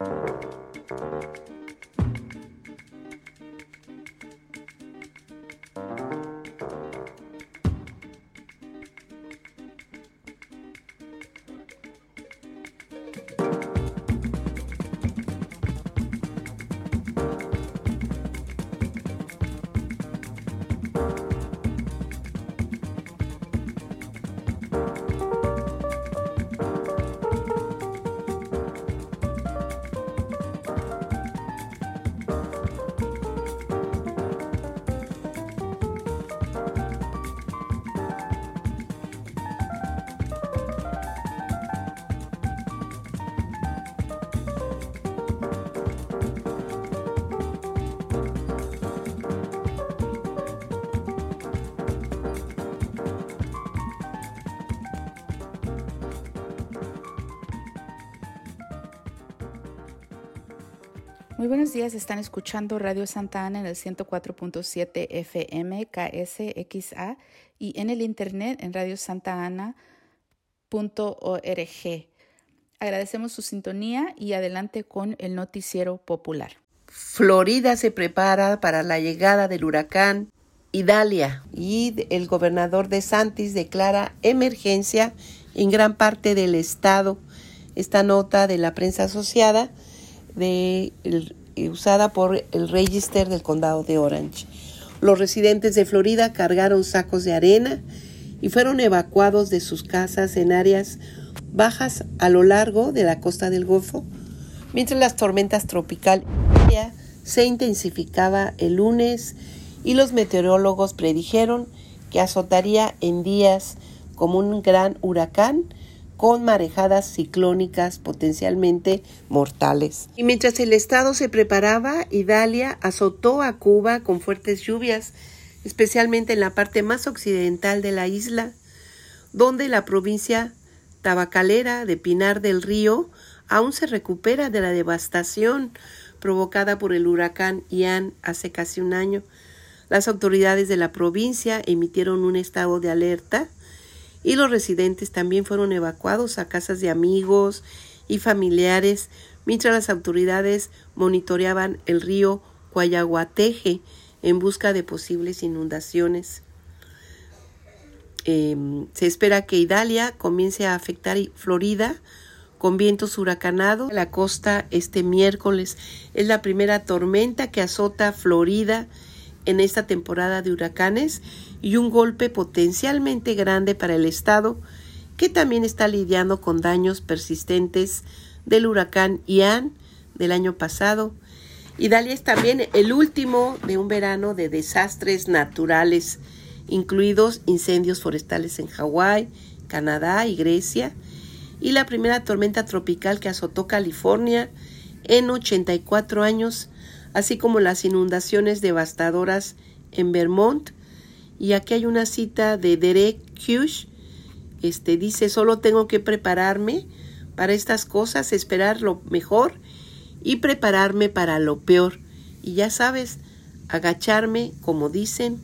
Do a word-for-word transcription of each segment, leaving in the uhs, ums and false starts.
Muy buenos días, están escuchando Radio Santa Ana en el ciento cuatro punto siete F M K S X A y en el internet en radio santa ana punto org. Agradecemos su sintonía y adelante con el noticiero popular. Florida se prepara para la llegada del huracán Idalia y el gobernador DeSantis declara emergencia en gran parte del estado. Esta nota de la prensa asociada de, el, usada por el Register del condado de Orange. Los residentes de Florida cargaron sacos de arena y fueron evacuados de sus casas en áreas bajas a lo largo de la costa del Golfo, mientras las tormentas tropicales se intensificaba el lunes y los meteorólogos predijeron que azotaría en días como un gran huracán con marejadas ciclónicas potencialmente mortales. Y mientras el estado se preparaba, Idalia azotó a Cuba con fuertes lluvias, especialmente en la parte más occidental de la isla, donde la provincia tabacalera de Pinar del Río aún se recupera de la devastación provocada por el huracán Ian hace casi un año. Las autoridades de la provincia emitieron un estado de alerta y los residentes también fueron evacuados a casas de amigos y familiares, mientras las autoridades monitoreaban el río Cuayaguateje en busca de posibles inundaciones. Eh, se espera que Idalia comience a afectar Florida con vientos huracanados. La costa este miércoles es la primera tormenta que azota Florida en esta temporada de huracanes y un golpe potencialmente grande para el estado, que también está lidiando con daños persistentes del huracán Ian del año pasado. Idalia es también el último de un verano de desastres naturales, incluidos incendios forestales en Hawái, Canadá y Grecia, y la primera tormenta tropical que azotó California en ochenta y cuatro años, así como las inundaciones devastadoras en Vermont. Y aquí hay una cita de Derek Hughes, este, dice: solo tengo que prepararme para estas cosas, esperar lo mejor y prepararme para lo peor. Y ya sabes, agacharme, como dicen.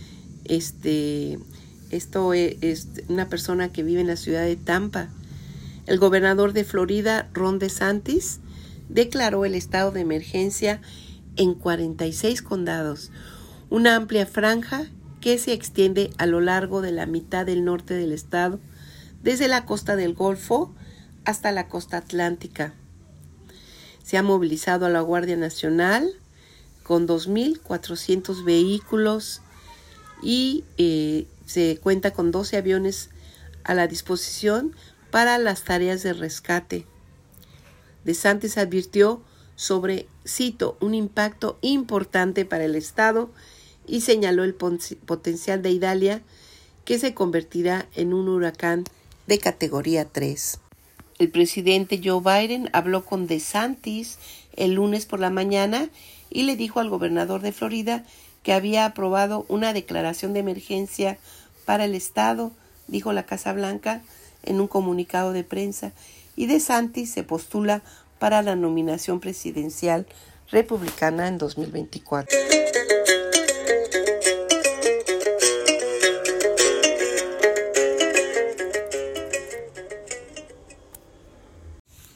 Este, esto es, es una persona que vive en la ciudad de Tampa. El gobernador de Florida, Ron DeSantis, declaró el estado de emergencia en cuarenta y seis condados, una amplia franja que se extiende a lo largo de la mitad del norte del estado, desde la costa del Golfo hasta la costa atlántica. Se ha movilizado a la Guardia Nacional con dos mil cuatrocientos vehículos y eh, se cuenta con doce aviones a la disposición para las tareas de rescate. DeSantis advirtió sobre, cito, un impacto importante para el estado y señaló el potencial de Idalia, que se convertirá en un huracán de categoría tres. El presidente Joe Biden habló con DeSantis el lunes por la mañana y le dijo al gobernador de Florida que había aprobado una declaración de emergencia para el estado, dijo la Casa Blanca en un comunicado de prensa, y DeSantis se postula para la nominación presidencial republicana en dos mil veinticuatro.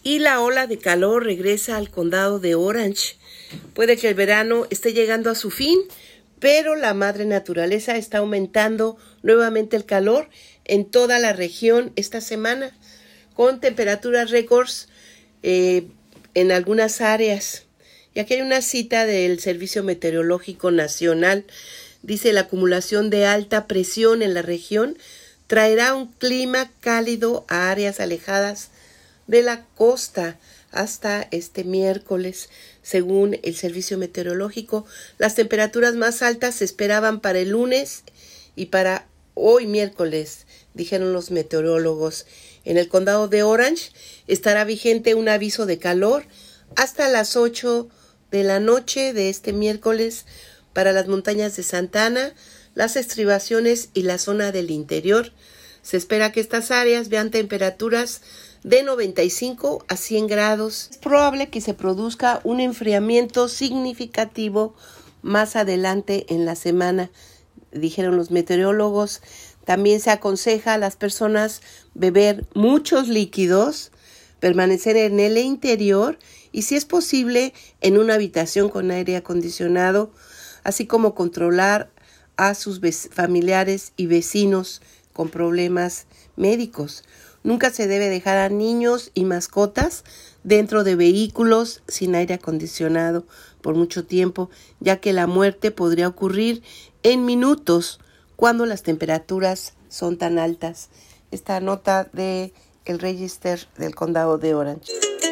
Y la ola de calor regresa al condado de Orange. Puede que el verano esté llegando a su fin, pero la madre naturaleza está aumentando nuevamente el calor en toda la región esta semana, con temperaturas récords eh, en algunas áreas. Y aquí hay una cita del Servicio Meteorológico Nacional. Dice: la acumulación de alta presión en la región traerá un clima cálido a áreas alejadas de la costa hasta este miércoles. Según el Servicio Meteorológico, las temperaturas más altas se esperaban para el lunes y para hoy miércoles, dijeron los meteorólogos. En el condado de Orange estará vigente un aviso de calor hasta las ocho de la noche de este miércoles para las montañas de Santa Ana, las estribaciones y la zona del interior. Se espera que estas áreas vean temperaturas de noventa y cinco a cien grados. Es probable que se produzca un enfriamiento significativo más adelante en la semana, dijeron los meteorólogos. También se aconseja a las personas beber muchos líquidos, permanecer en el interior y, si es posible, en una habitación con aire acondicionado, así como controlar a sus familiares y vecinos con problemas médicos. Nunca se debe dejar a niños y mascotas dentro de vehículos sin aire acondicionado por mucho tiempo, ya que la muerte podría ocurrir en minutos cuando las temperaturas son tan altas. Esta nota de el Register del condado de Orange.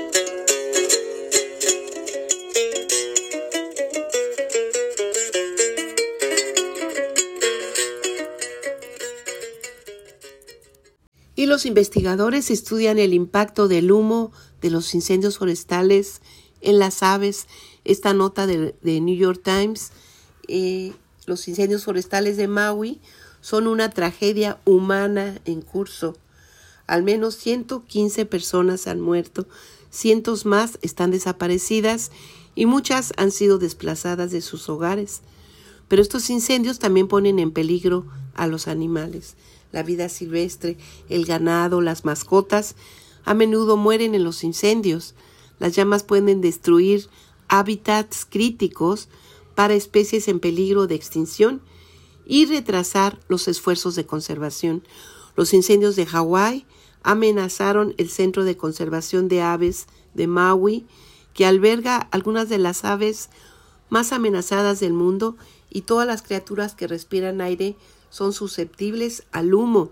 Y los investigadores estudian el impacto del humo de los incendios forestales en las aves. Esta nota de, de New York Times, eh, los incendios forestales de Maui son una tragedia humana en curso. Al menos ciento quince personas han muerto, cientos más están desaparecidas y muchas han sido desplazadas de sus hogares. Pero estos incendios también ponen en peligro a los animales. La vida silvestre, el ganado, las mascotas, a menudo mueren en los incendios. Las llamas pueden destruir hábitats críticos para especies en peligro de extinción y retrasar los esfuerzos de conservación. Los incendios de Hawái amenazaron el Centro de Conservación de Aves de Maui, que alberga algunas de las aves más amenazadas del mundo, y todas las criaturas que respiran aire son susceptibles al humo.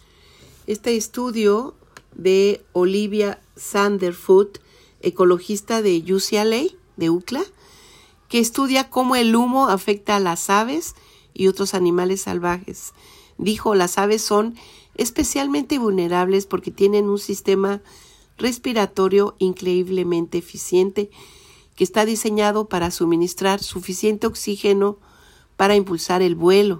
Este estudio de Olivia Sanderfoot, ecologista de U C L A, de U C L A, que estudia cómo el humo afecta a las aves y otros animales salvajes. Dijo: las aves son especialmente vulnerables porque tienen un sistema respiratorio increíblemente eficiente que está diseñado para suministrar suficiente oxígeno para impulsar el vuelo.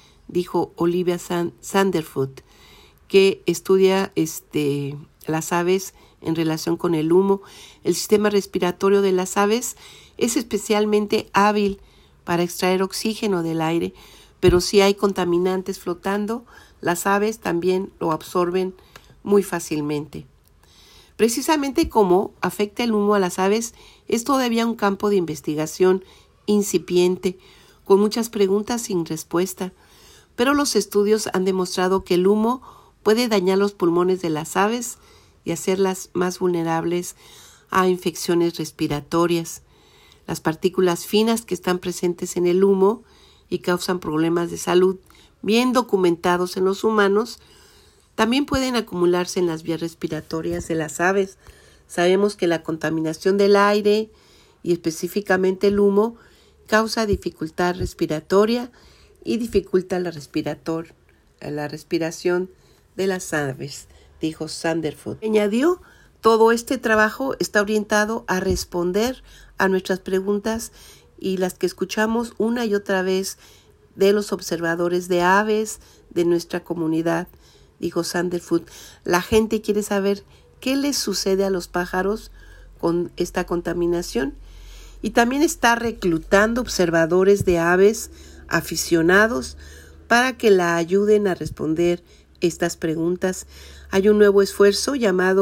Dijo Olivia Sanderfoot, que estudia este, las aves en relación con el humo. El sistema respiratorio de las aves es especialmente hábil para extraer oxígeno del aire, pero si hay contaminantes flotando, las aves también lo absorben muy fácilmente. Precisamente cómo afecta el humo a las aves es todavía un campo de investigación incipiente, con muchas preguntas sin respuesta, pero los estudios han demostrado que el humo puede dañar los pulmones de las aves y hacerlas más vulnerables a infecciones respiratorias. Las partículas finas que están presentes en el humo y causan problemas de salud bien documentados en los humanos también pueden acumularse en las vías respiratorias de las aves. Sabemos que la contaminación del aire y específicamente el humo causa dificultad respiratoria y dificulta la, respirator, la respiración de las aves, dijo Sanderfoot. Añadió: todo este trabajo está orientado a responder a nuestras preguntas y las que escuchamos una y otra vez de los observadores de aves de nuestra comunidad, dijo Sanderfoot. La gente quiere saber qué les sucede a los pájaros con esta contaminación y también está reclutando observadores de aves aficionados para que la ayuden a responder estas preguntas. Hay un nuevo esfuerzo llamado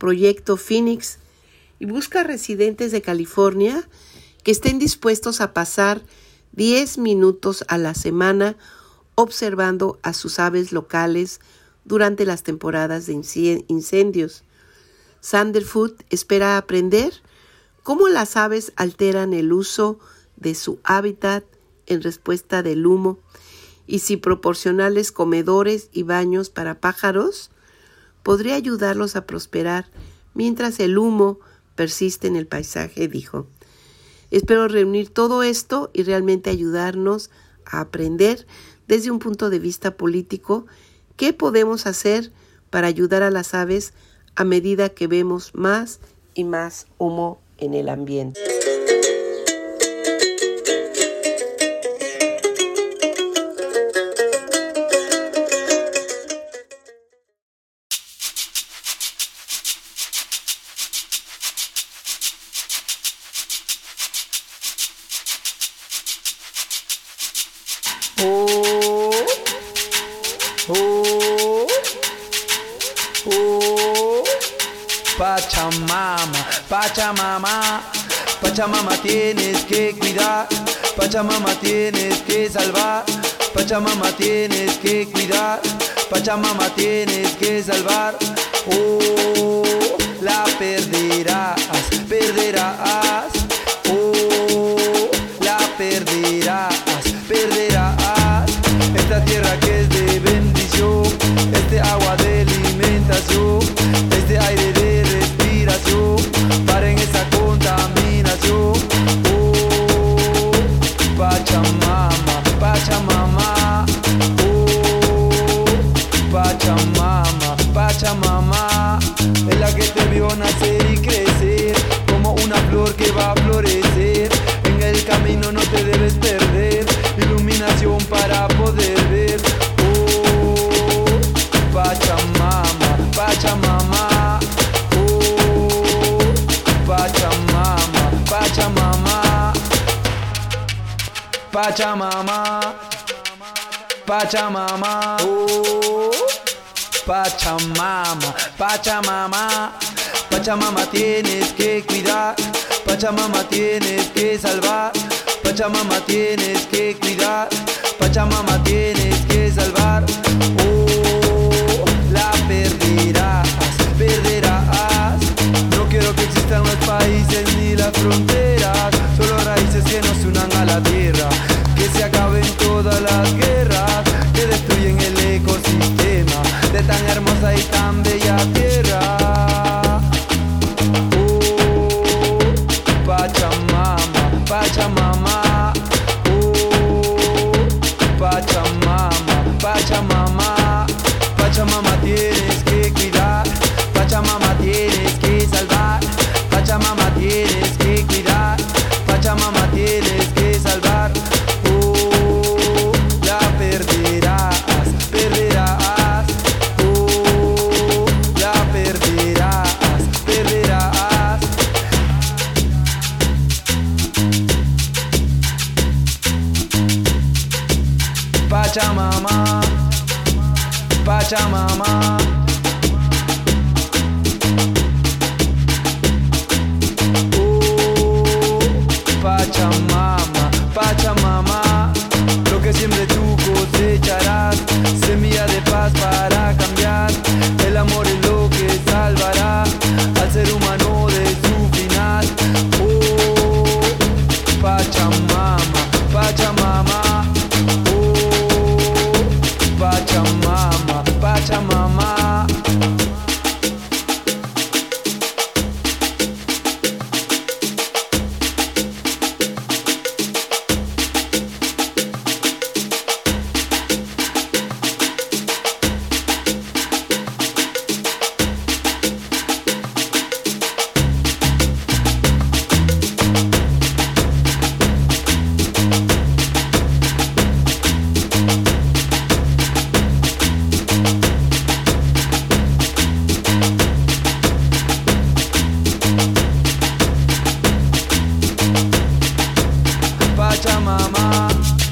Proyecto Phoenix y busca residentes de California que estén dispuestos a pasar diez minutos a la semana observando a sus aves locales durante las temporadas de incendios. Sanderfoot espera aprender cómo las aves alteran el uso de su hábitat en respuesta del humo y si proporcionarles comedores y baños para pájaros podría ayudarlos a prosperar mientras el humo persiste en el paisaje, dijo. Espero reunir todo esto y realmente ayudarnos a aprender desde un punto de vista político qué podemos hacer para ayudar a las aves a medida que vemos más y más humo en el ambiente. Oh, oh, oh, Pachamama, Pachamama, Pachamama tienes que cuidar, Pachamama tienes que salvar, Pachamama tienes que cuidar, Pachamama tienes que salvar. Oh, la perderás, perderás, oh, la perderás, perderás. Esta tierra que es de bendición, este agua de alimentación, este aire de respiración, paren esa contaminación. Oh, Pachamama, Pachamama, oh, Pachamama, Pachamama, es la que te vio nacer y crecer, como una flor que va a florecer. En el camino no te debes perder, iluminación para poder ver. Oh, Pachamama, Pachamama, oh, Pachamama, Pachamama, Pachamama, Pachamama, oh, Pachamama, Pachamama, Pachamama tienes que cuidar, Pachamama tienes que salvar, Pachamama tienes que cuidar, Pachamama tienes que salvar. Oh, la perderás, perderás. No quiero que existan los países ni las fronteras, solo raíces que nos unan a la tierra. Que se acaben todas las guerras que destruyen el ecosistema de tan hermosa y tan bella tierra. Oh, Pachamama, Pachamama, oh, Pachamama, Pachamama, Pachamama tienes que cuidar, Pachamama tienes que salvar, Pachamama tienes que cuidar, Pachamama tienes que salvar. Oh, la perderás, perderás, oh, la perderás, perderás. Pachamama, Pachamama, oh, Pachamama, Pachamama, lo que siempre tú cosecharás, semilla de paz para cambiar, el amor es lo que salvará al ser humano de su final. Oh, Pachamama, Pachamama, Pachamama, Pachamama. Pachamama,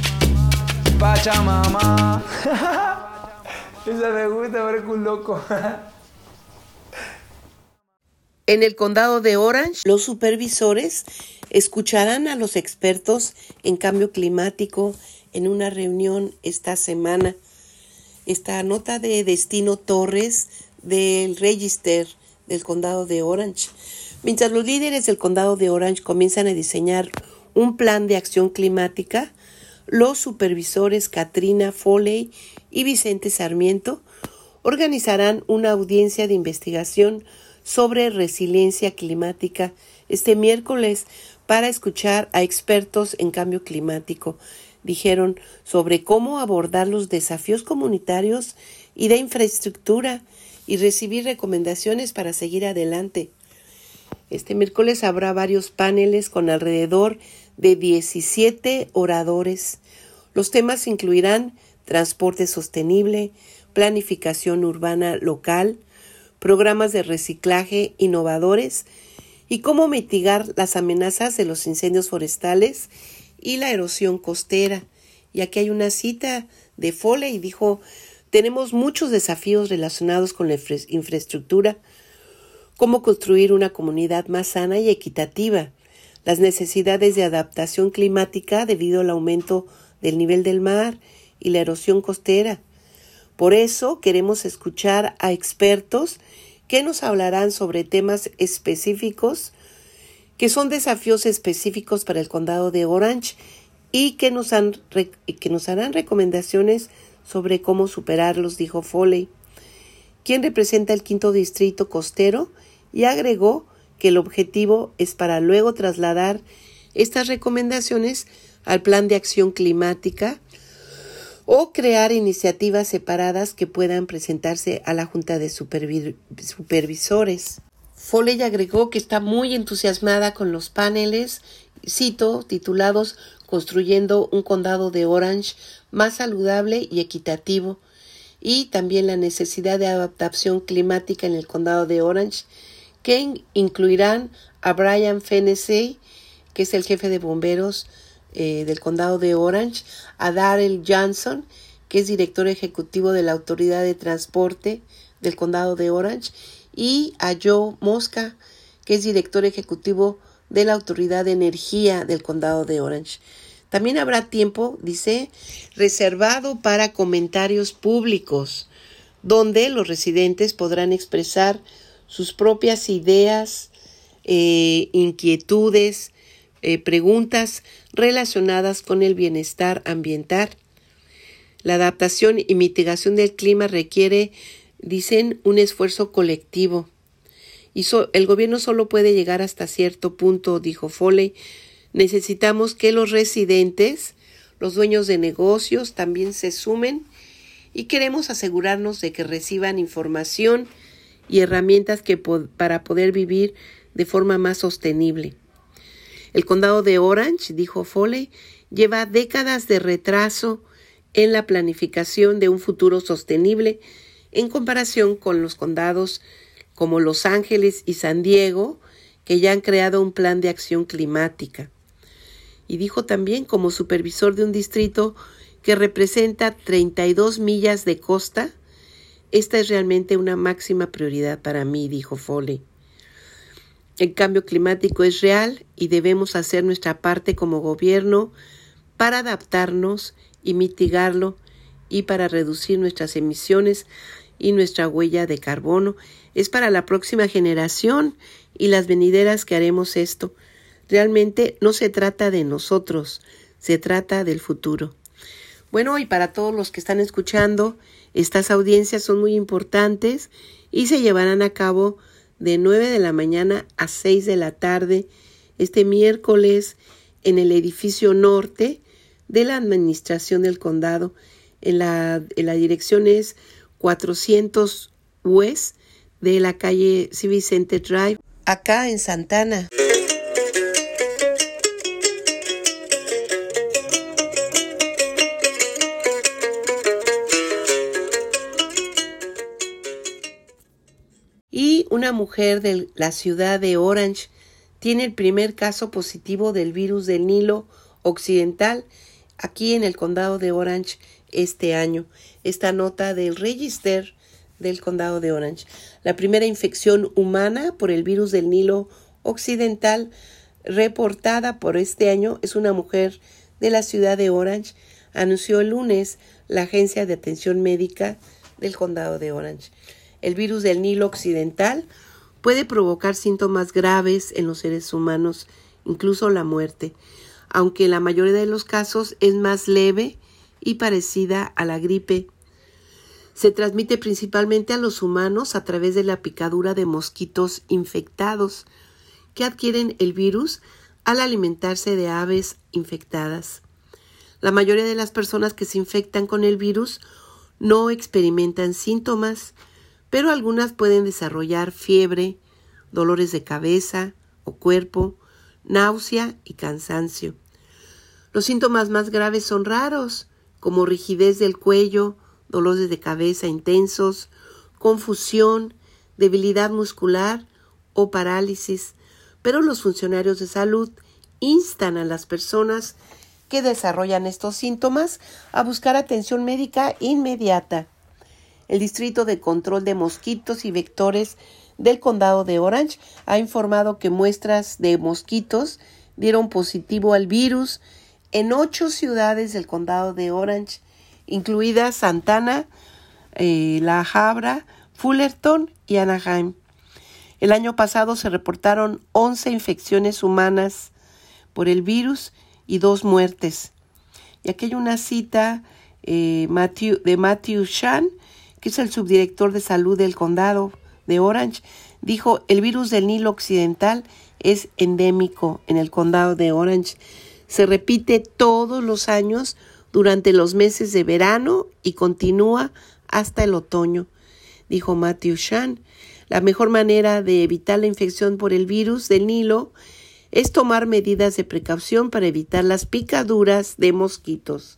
Pachamama. Esa me gusta, parezco un loco. En el condado de Orange, los supervisores escucharán a los expertos en cambio climático en una reunión esta semana. Esta nota de Destino Torres del Register del condado de Orange. Mientras los líderes del condado de Orange comienzan a diseñar un plan de acción climática, los supervisores Katrina Foley y Vicente Sarmiento organizarán una audiencia de investigación sobre resiliencia climática este miércoles para escuchar a expertos en cambio climático. Dijeron sobre cómo abordar los desafíos comunitarios y de infraestructura y recibir recomendaciones para seguir adelante. Este miércoles habrá varios paneles con alrededor de diecisiete oradores. Los temas incluirán transporte sostenible, planificación urbana local, programas de reciclaje innovadores y cómo mitigar las amenazas de los incendios forestales y la erosión costera. Y aquí hay una cita de Foley, dijo: tenemos muchos desafíos relacionados con la infra- infraestructura, cómo construir una comunidad más sana y equitativa, las necesidades de adaptación climática debido al aumento del nivel del mar y la erosión costera. Por eso queremos escuchar a expertos que nos hablarán sobre temas específicos que son desafíos específicos para el condado de Orange y que nos, han, que nos harán recomendaciones sobre cómo superarlos, dijo Foley, quien representa el quinto distrito costero, y agregó que el objetivo es para luego trasladar estas recomendaciones al plan de acción climática o crear iniciativas separadas que puedan presentarse a la Junta de Supervi- Supervisores. Foley agregó que está muy entusiasmada con los paneles, cito, titulados Construyendo un condado de Orange más saludable y equitativo, y también la necesidad de adaptación climática en el condado de Orange, que incluirán a Brian Fennessey, que es el jefe de bomberos eh, del condado de Orange, a Darrell Johnson, que es director ejecutivo de la Autoridad de Transporte del condado de Orange, y a Joe Mosca, que es director ejecutivo de la Autoridad de Energía del condado de Orange. También habrá tiempo, dice, reservado para comentarios públicos, donde los residentes podrán expresar sus propias ideas, eh, inquietudes, eh, preguntas relacionadas con el bienestar ambiental. La adaptación y mitigación del clima requiere, dicen, un esfuerzo colectivo. Y so, el gobierno solo puede llegar hasta cierto punto, dijo Foley. Necesitamos que los residentes, los dueños de negocios, también se sumen y queremos asegurarnos de que reciban información y herramientas que po- para poder vivir de forma más sostenible. El condado de Orange, dijo Foley, lleva décadas de retraso en la planificación de un futuro sostenible en comparación con los condados como Los Ángeles y San Diego, que ya han creado un plan de acción climática. Y dijo también, como supervisor de un distrito que representa treinta y dos millas de costa, esta es realmente una máxima prioridad para mí, dijo Foley. El cambio climático es real y debemos hacer nuestra parte como gobierno para adaptarnos y mitigarlo y para reducir nuestras emisiones y nuestra huella de carbono. Es para la próxima generación y las venideras que haremos esto. Realmente no se trata de nosotros, se trata del futuro. Bueno, y para todos los que están escuchando, estas audiencias son muy importantes y se llevarán a cabo de nueve de la mañana a seis de la tarde este miércoles en el edificio norte de la Administración del Condado. En la, en la dirección es cuatrocientos West de la calle Civic Center Drive, acá en Santana. Y una mujer de la ciudad de Orange tiene el primer caso positivo del virus del Nilo Occidental aquí en el condado de Orange este año. Esta nota del Register del condado de Orange. La primera infección humana por el virus del Nilo Occidental reportada por este año es una mujer de la ciudad de Orange, anunció el lunes la Agencia de Atención Médica del condado de Orange. El virus del Nilo Occidental puede provocar síntomas graves en los seres humanos, incluso la muerte, aunque en la mayoría de los casos es más leve y parecida a la gripe. Se transmite principalmente a los humanos a través de la picadura de mosquitos infectados que adquieren el virus al alimentarse de aves infectadas. La mayoría de las personas que se infectan con el virus no experimentan síntomas, pero algunas pueden desarrollar fiebre, dolores de cabeza o cuerpo, náusea y cansancio. Los síntomas más graves son raros, como rigidez del cuello, dolores de cabeza intensos, confusión, debilidad muscular o parálisis, pero los funcionarios de salud instan a las personas que desarrollan estos síntomas a buscar atención médica inmediata. El Distrito de Control de Mosquitos y Vectores del Condado de Orange ha informado que muestras de mosquitos dieron positivo al virus en ocho ciudades del Condado de Orange, incluidas Santana, eh, La Habra, Fullerton y Anaheim. El año pasado se reportaron once infecciones humanas por el virus y dos muertes. Y aquí hay una cita eh, Matthew, de Matthew Shan, que es el subdirector de salud del condado de Orange. Dijo: el virus del Nilo Occidental es endémico en el condado de Orange. Se repite todos los años durante los meses de verano y continúa hasta el otoño, dijo Matthew Shan. La mejor manera de evitar la infección por el virus del Nilo es tomar medidas de precaución para evitar las picaduras de mosquitos.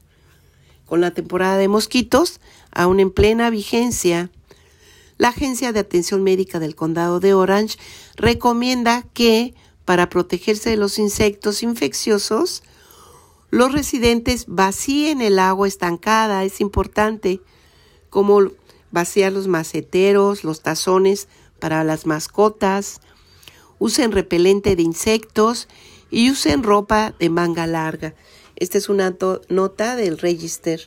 Con la temporada de mosquitos aún en plena vigencia, la Agencia de Atención Médica del Condado de Orange recomienda que, para protegerse de los insectos infecciosos, los residentes vacíen el agua estancada. Es importante, como vaciar los maceteros, los tazones para las mascotas, usen repelente de insectos y usen ropa de manga larga. Esta es una to- nota del Register.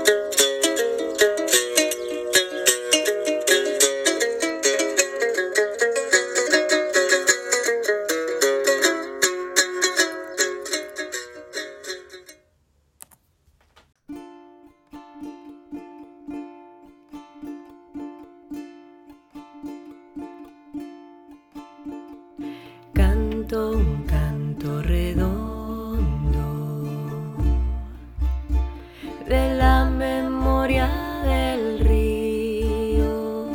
Canto un canto redondo de la memoria del río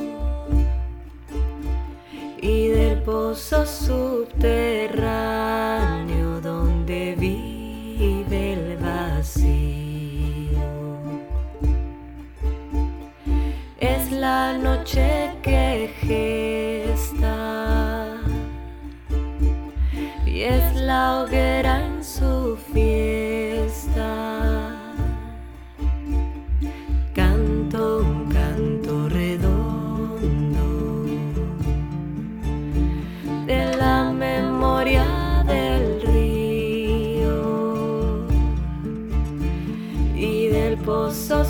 y del pozo subterráneo donde vive el vacío. Es la noche que gesta y es la hoguera en su fiesta. Canto un canto redondo de la memoria del río y del pozo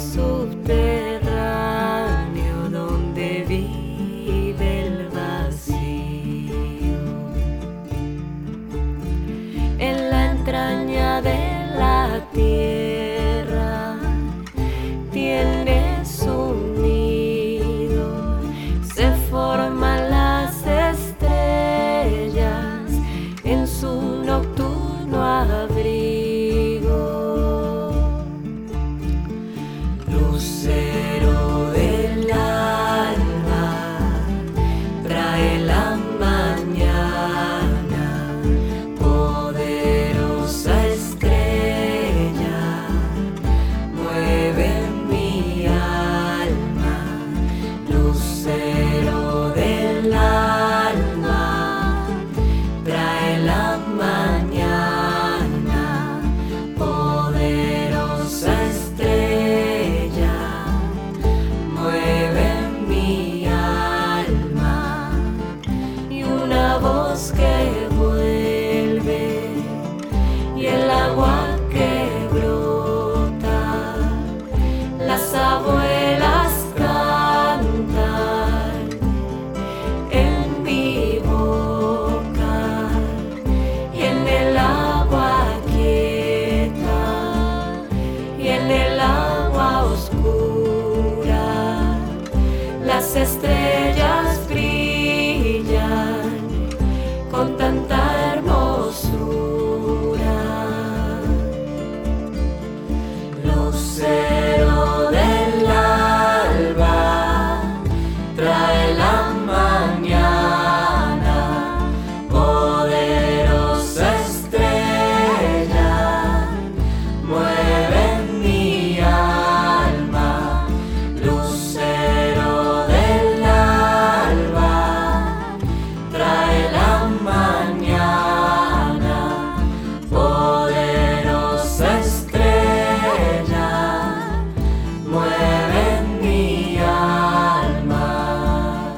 subterráneo donde vive el vacío. En la voz que vuelve y el agua que brota. Las abuelas cantan en mi boca y en el agua quieta y en el agua oscura. Las estrellas brillan con tanta hermosura. Lucero del alba, trae la mañana, poderosa estrella, mueve mi alma. Lucero del alba, trae la mañana, poderosa estrella, mueve mi alma.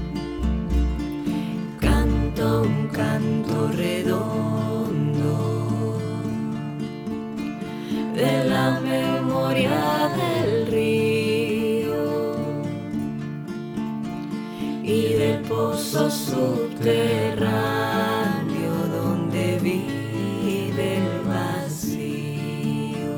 Canto un canto redondo de la memoria del río y del pozo subterráneo donde vive el vacío.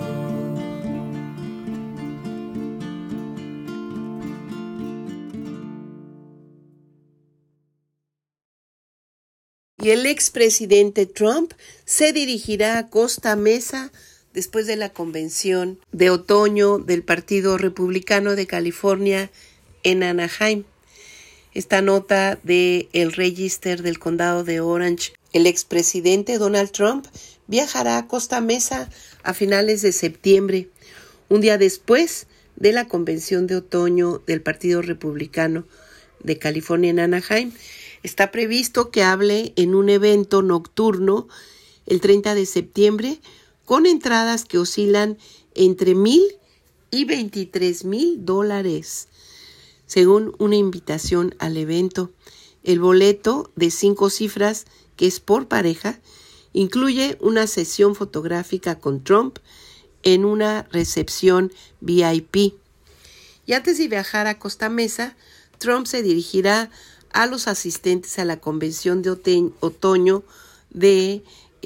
Y el expresidente Trump se dirigirá a Costa Mesa después de la convención de otoño del Partido Republicano de California en Anaheim. Esta nota de el Register del Condado de Orange. El expresidente Donald Trump viajará a Costa Mesa a finales de septiembre, un día después de la convención de otoño del Partido Republicano de California en Anaheim. Está previsto que hable en un evento nocturno el treinta de septiembre con entradas que oscilan entre mil y veintitrés mil dólares. Según una invitación al evento, el boleto de cinco cifras, que es por pareja, incluye una sesión fotográfica con Trump en una recepción V I P. Y antes de viajar a Costa Mesa, Trump se dirigirá a los asistentes a la convención de ote- otoño de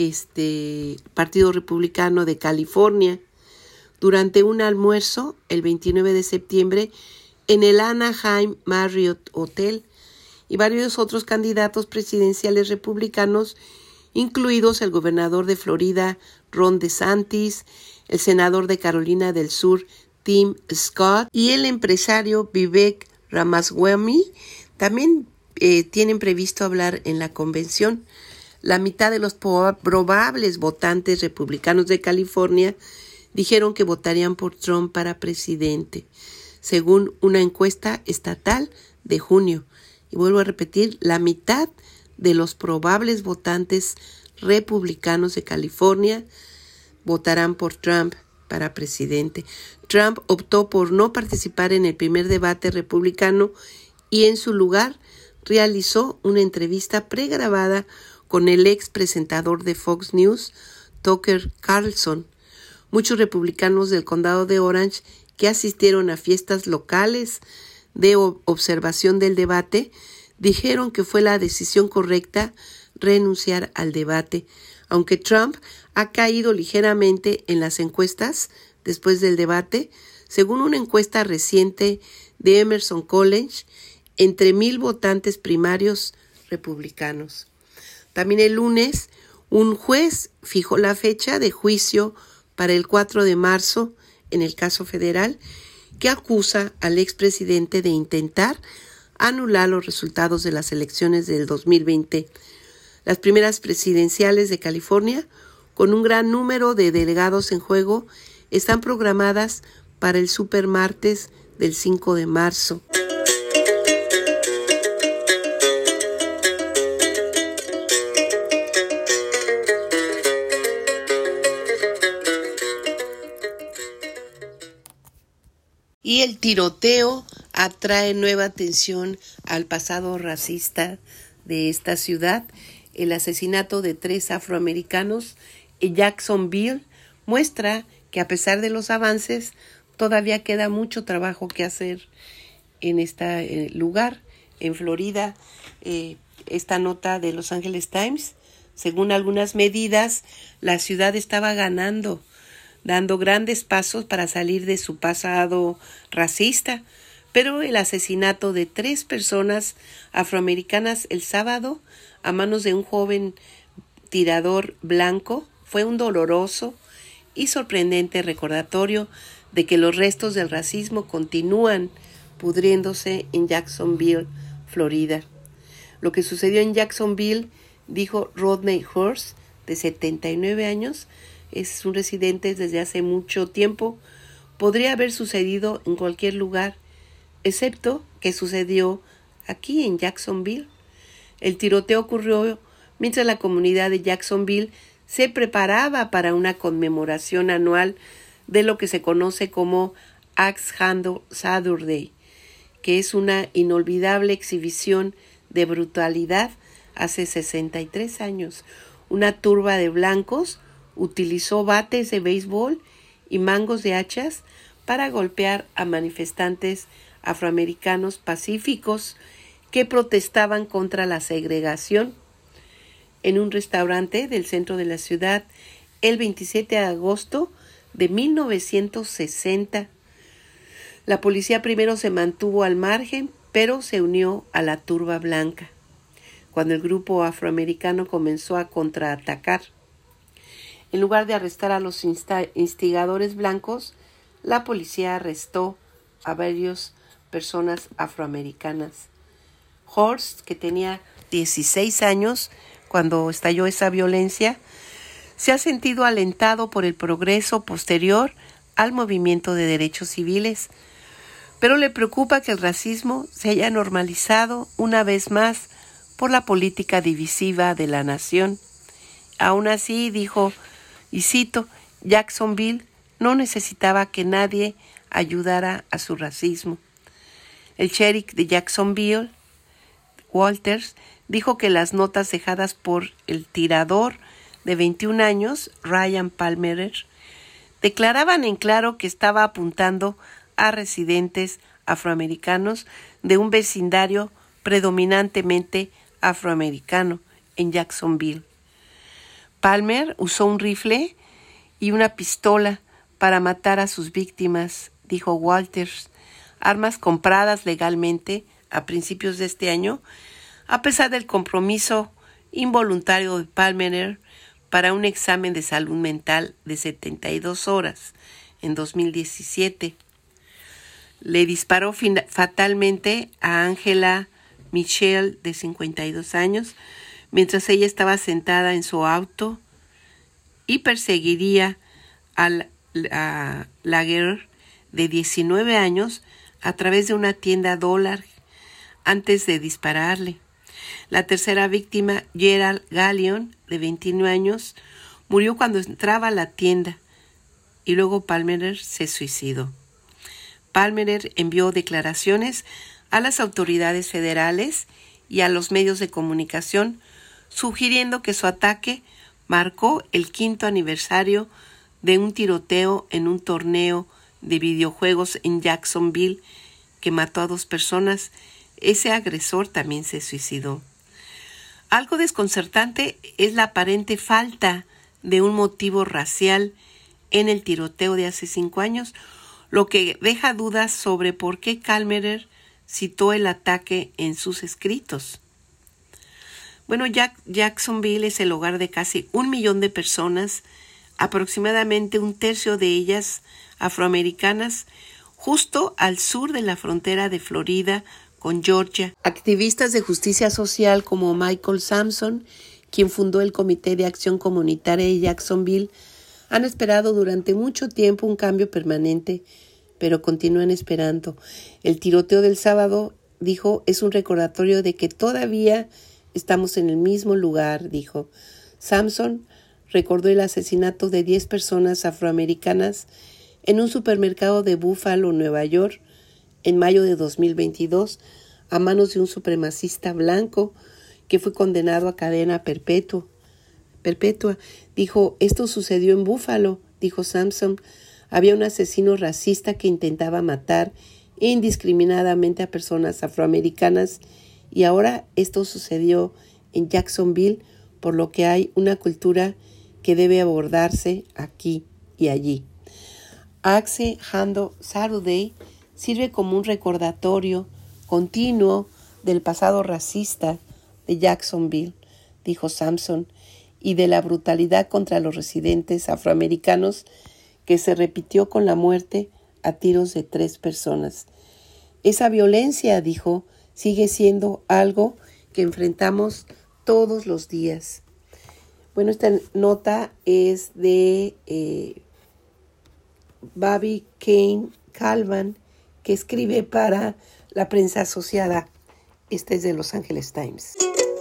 este Partido Republicano de California durante un almuerzo el veintinueve de septiembre en el Anaheim Marriott Hotel, y varios otros candidatos presidenciales republicanos, incluidos el gobernador de Florida Ron DeSantis, el senador de Carolina del Sur Tim Scott y el empresario Vivek Ramaswamy, también eh, tienen previsto hablar en la convención. La mitad de los po- probables votantes republicanos de California dijeron que votarían por Trump para presidente, según una encuesta estatal de junio. Y vuelvo a repetir, la mitad de los probables votantes republicanos de California votarán por Trump para presidente. Trump optó por no participar en el primer debate republicano y en su lugar realizó una entrevista pregrabada con el ex presentador de Fox News, Tucker Carlson. Muchos republicanos del condado de Orange que asistieron a fiestas locales de observación del debate dijeron que fue la decisión correcta renunciar al debate, aunque Trump ha caído ligeramente en las encuestas después del debate, según una encuesta reciente de Emerson College, entre mil votantes primarios republicanos. También el lunes, un juez fijó la fecha de juicio para el cuatro de marzo en el caso federal que acusa al expresidente de intentar anular los resultados de las elecciones del dos mil veinte. Las primeras presidenciales de California, con un gran número de delegados en juego, están programadas para el supermartes del cinco de marzo. Y el tiroteo atrae nueva atención al pasado racista de esta ciudad. el asesinato de tres afroamericanos en Jacksonville muestra que a pesar de los avances, todavía queda mucho trabajo que hacer en este lugar, en Florida. Eh, esta nota de Los Angeles Times, según algunas medidas, la ciudad estaba ganando, dando grandes pasos para salir de su pasado racista, pero el asesinato de tres personas afroamericanas el sábado a manos de un joven tirador blanco fue un doloroso y sorprendente recordatorio de que los restos del racismo continúan pudriéndose en Jacksonville, Florida. Lo que sucedió en Jacksonville, dijo Rodney Hurst, de setenta y nueve años, es un residente desde hace mucho tiempo, podría haber sucedido en cualquier lugar, excepto que sucedió aquí en Jacksonville. El tiroteo ocurrió mientras la comunidad de Jacksonville se preparaba para una conmemoración anual de lo que se conoce como Axe Handle Saturday, que es una inolvidable exhibición de brutalidad. Hace sesenta y tres años, una turba de blancos utilizó bates de béisbol y mangos de hachas para golpear a manifestantes afroamericanos pacíficos que protestaban contra la segregación en un restaurante del centro de la ciudad el veintisiete de agosto de mil novecientos sesenta. La policía primero se mantuvo al margen, pero se unió a la turba blanca cuando el grupo afroamericano comenzó a contraatacar. En lugar de arrestar a los insta- instigadores blancos, la policía arrestó a varias personas afroamericanas. Horst, que tenía dieciséis años cuando estalló esa violencia, se ha sentido alentado por el progreso posterior al movimiento de derechos civiles, pero le preocupa que el racismo se haya normalizado una vez más por la política divisiva de la nación. Aún así, dijo, y cito, Jacksonville no necesitaba que nadie ayudara a su racismo. El sheriff de Jacksonville, Walters, dijo que las notas dejadas por el tirador de veintiún años, Ryan Palmer, declaraban en claro que estaba apuntando a residentes afroamericanos de un vecindario predominantemente afroamericano en Jacksonville. Palmer usó un rifle y una pistola para matar a sus víctimas, dijo Walters, armas compradas legalmente a principios de este año, a pesar del compromiso involuntario de Palmer para un examen de salud mental de setenta y dos horas en dos mil diecisiete. Le disparó fin- fatalmente a Angela Michelle, de cincuenta y dos años, mientras ella estaba sentada en su auto, y perseguiría a, la, a Laguerre, de diecinueve años, a través de una tienda dólar antes de dispararle. La tercera víctima, Gerald Gallion, de veintinueve años, murió cuando entraba a la tienda y luego Palmer se suicidó. Palmer envió declaraciones a las autoridades federales y a los medios de comunicación, sugiriendo que su ataque marcó el quinto aniversario de un tiroteo en un torneo de videojuegos en Jacksonville que mató a dos personas. Ese agresor también se suicidó. Algo desconcertante es la aparente falta de un motivo racial en el tiroteo de hace cinco años, lo que deja dudas sobre por qué Palmer citó el ataque en sus escritos. Bueno, Jack, Jacksonville es el hogar de casi un millón de personas, aproximadamente un tercio de ellas afroamericanas, justo al sur de la frontera de Florida con Georgia. Activistas de justicia social como Michael Sampson, quien fundó el Comité de Acción Comunitaria de Jacksonville, han esperado durante mucho tiempo un cambio permanente, pero continúan esperando. El tiroteo del sábado, dijo, es un recordatorio de que todavía estamos en el mismo lugar, dijo. Sampson recordó el asesinato de diez personas afroamericanas en un supermercado de Buffalo, Nueva York, en mayo de dos mil veintidós, a manos de un supremacista blanco que fue condenado a cadena perpetua. perpetua. Dijo, esto sucedió en Buffalo, dijo Sampson. Había un asesino racista que intentaba matar indiscriminadamente a personas afroamericanas y ahora esto sucedió en Jacksonville, por lo que hay una cultura que debe abordarse aquí y allí. Axe Handle Saturday sirve como un recordatorio continuo del pasado racista de Jacksonville, dijo Sampson, y de la brutalidad contra los residentes afroamericanos que se repitió con la muerte a tiros de tres personas. Esa violencia, dijo, sigue siendo algo que enfrentamos todos los días. Bueno, esta nota es de eh, Bobby Kane Calvan, que escribe para la prensa asociada. Esta es de Los Angeles Times.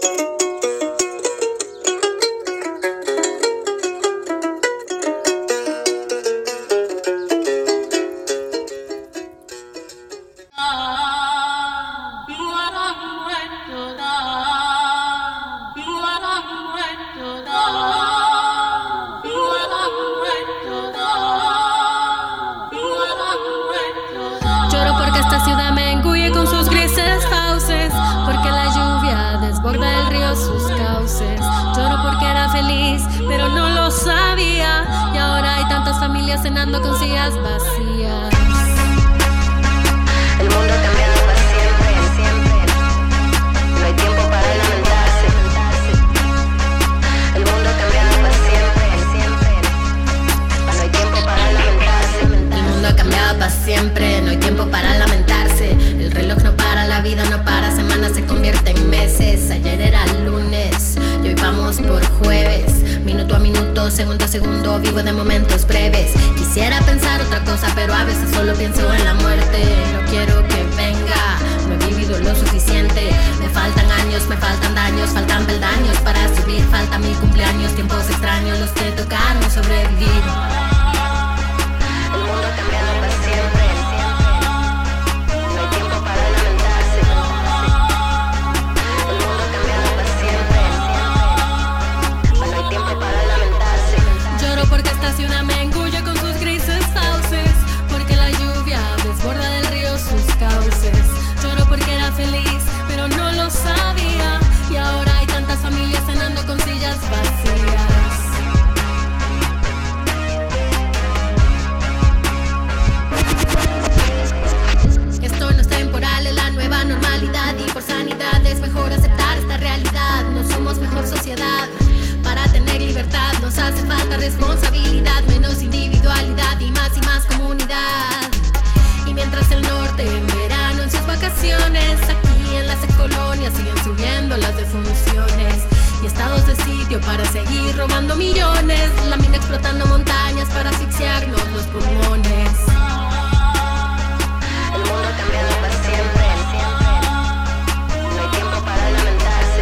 Cenando con sillas vacías. El mundo ha cambiado para siempre, siempre. No hay tiempo para lamentarse. El mundo ha cambiado para siempre, siempre. No hay tiempo para lamentarse. El mundo ha cambiado para siempre, no hay tiempo para lamentarse. El reloj no para, la vida no para, semanas se convierten en meses. Ayer era lunes y hoy vamos por jueves. Minuto a minuto, segundo a segundo, vivo de momentos breves. Quisiera pensar otra cosa, pero a veces solo pienso en la muerte. No quiero que venga, no he vivido lo suficiente. Me faltan años, me faltan daños, faltan peldaños para subir. Falta mi cumpleaños, tiempos extraños, los que tocaron sobrevivir. El mundo ha cambiado para siempre, siempre. No hay tiempo para lamentarse. El mundo ha cambiado para siempre, siempre. No hay tiempo para lamentarse. Lloro porque esta ciudad me engulle con sus grises fauces, porque la lluvia desborda del río sus cauces. Lloro porque era feliz, pero no lo sabía, y ahora hay tantas familias cenando con sillas vacías. Esto no es temporal, es la nueva normalidad, y por sanidad es mejor aceptar esta realidad. No somos mejor sociedad. Para tener libertad nos hace falta responsabilidad, menos individualidad y más y más comunidad. Y mientras el norte en verano en sus vacaciones, aquí en las colonias siguen subiendo las defunciones y estados de sitio para seguir robando millones, la mina explotando montañas para asfixiarnos los pulmones. El mundo ha cambiado para siempre, siempre. No hay tiempo para lamentarse.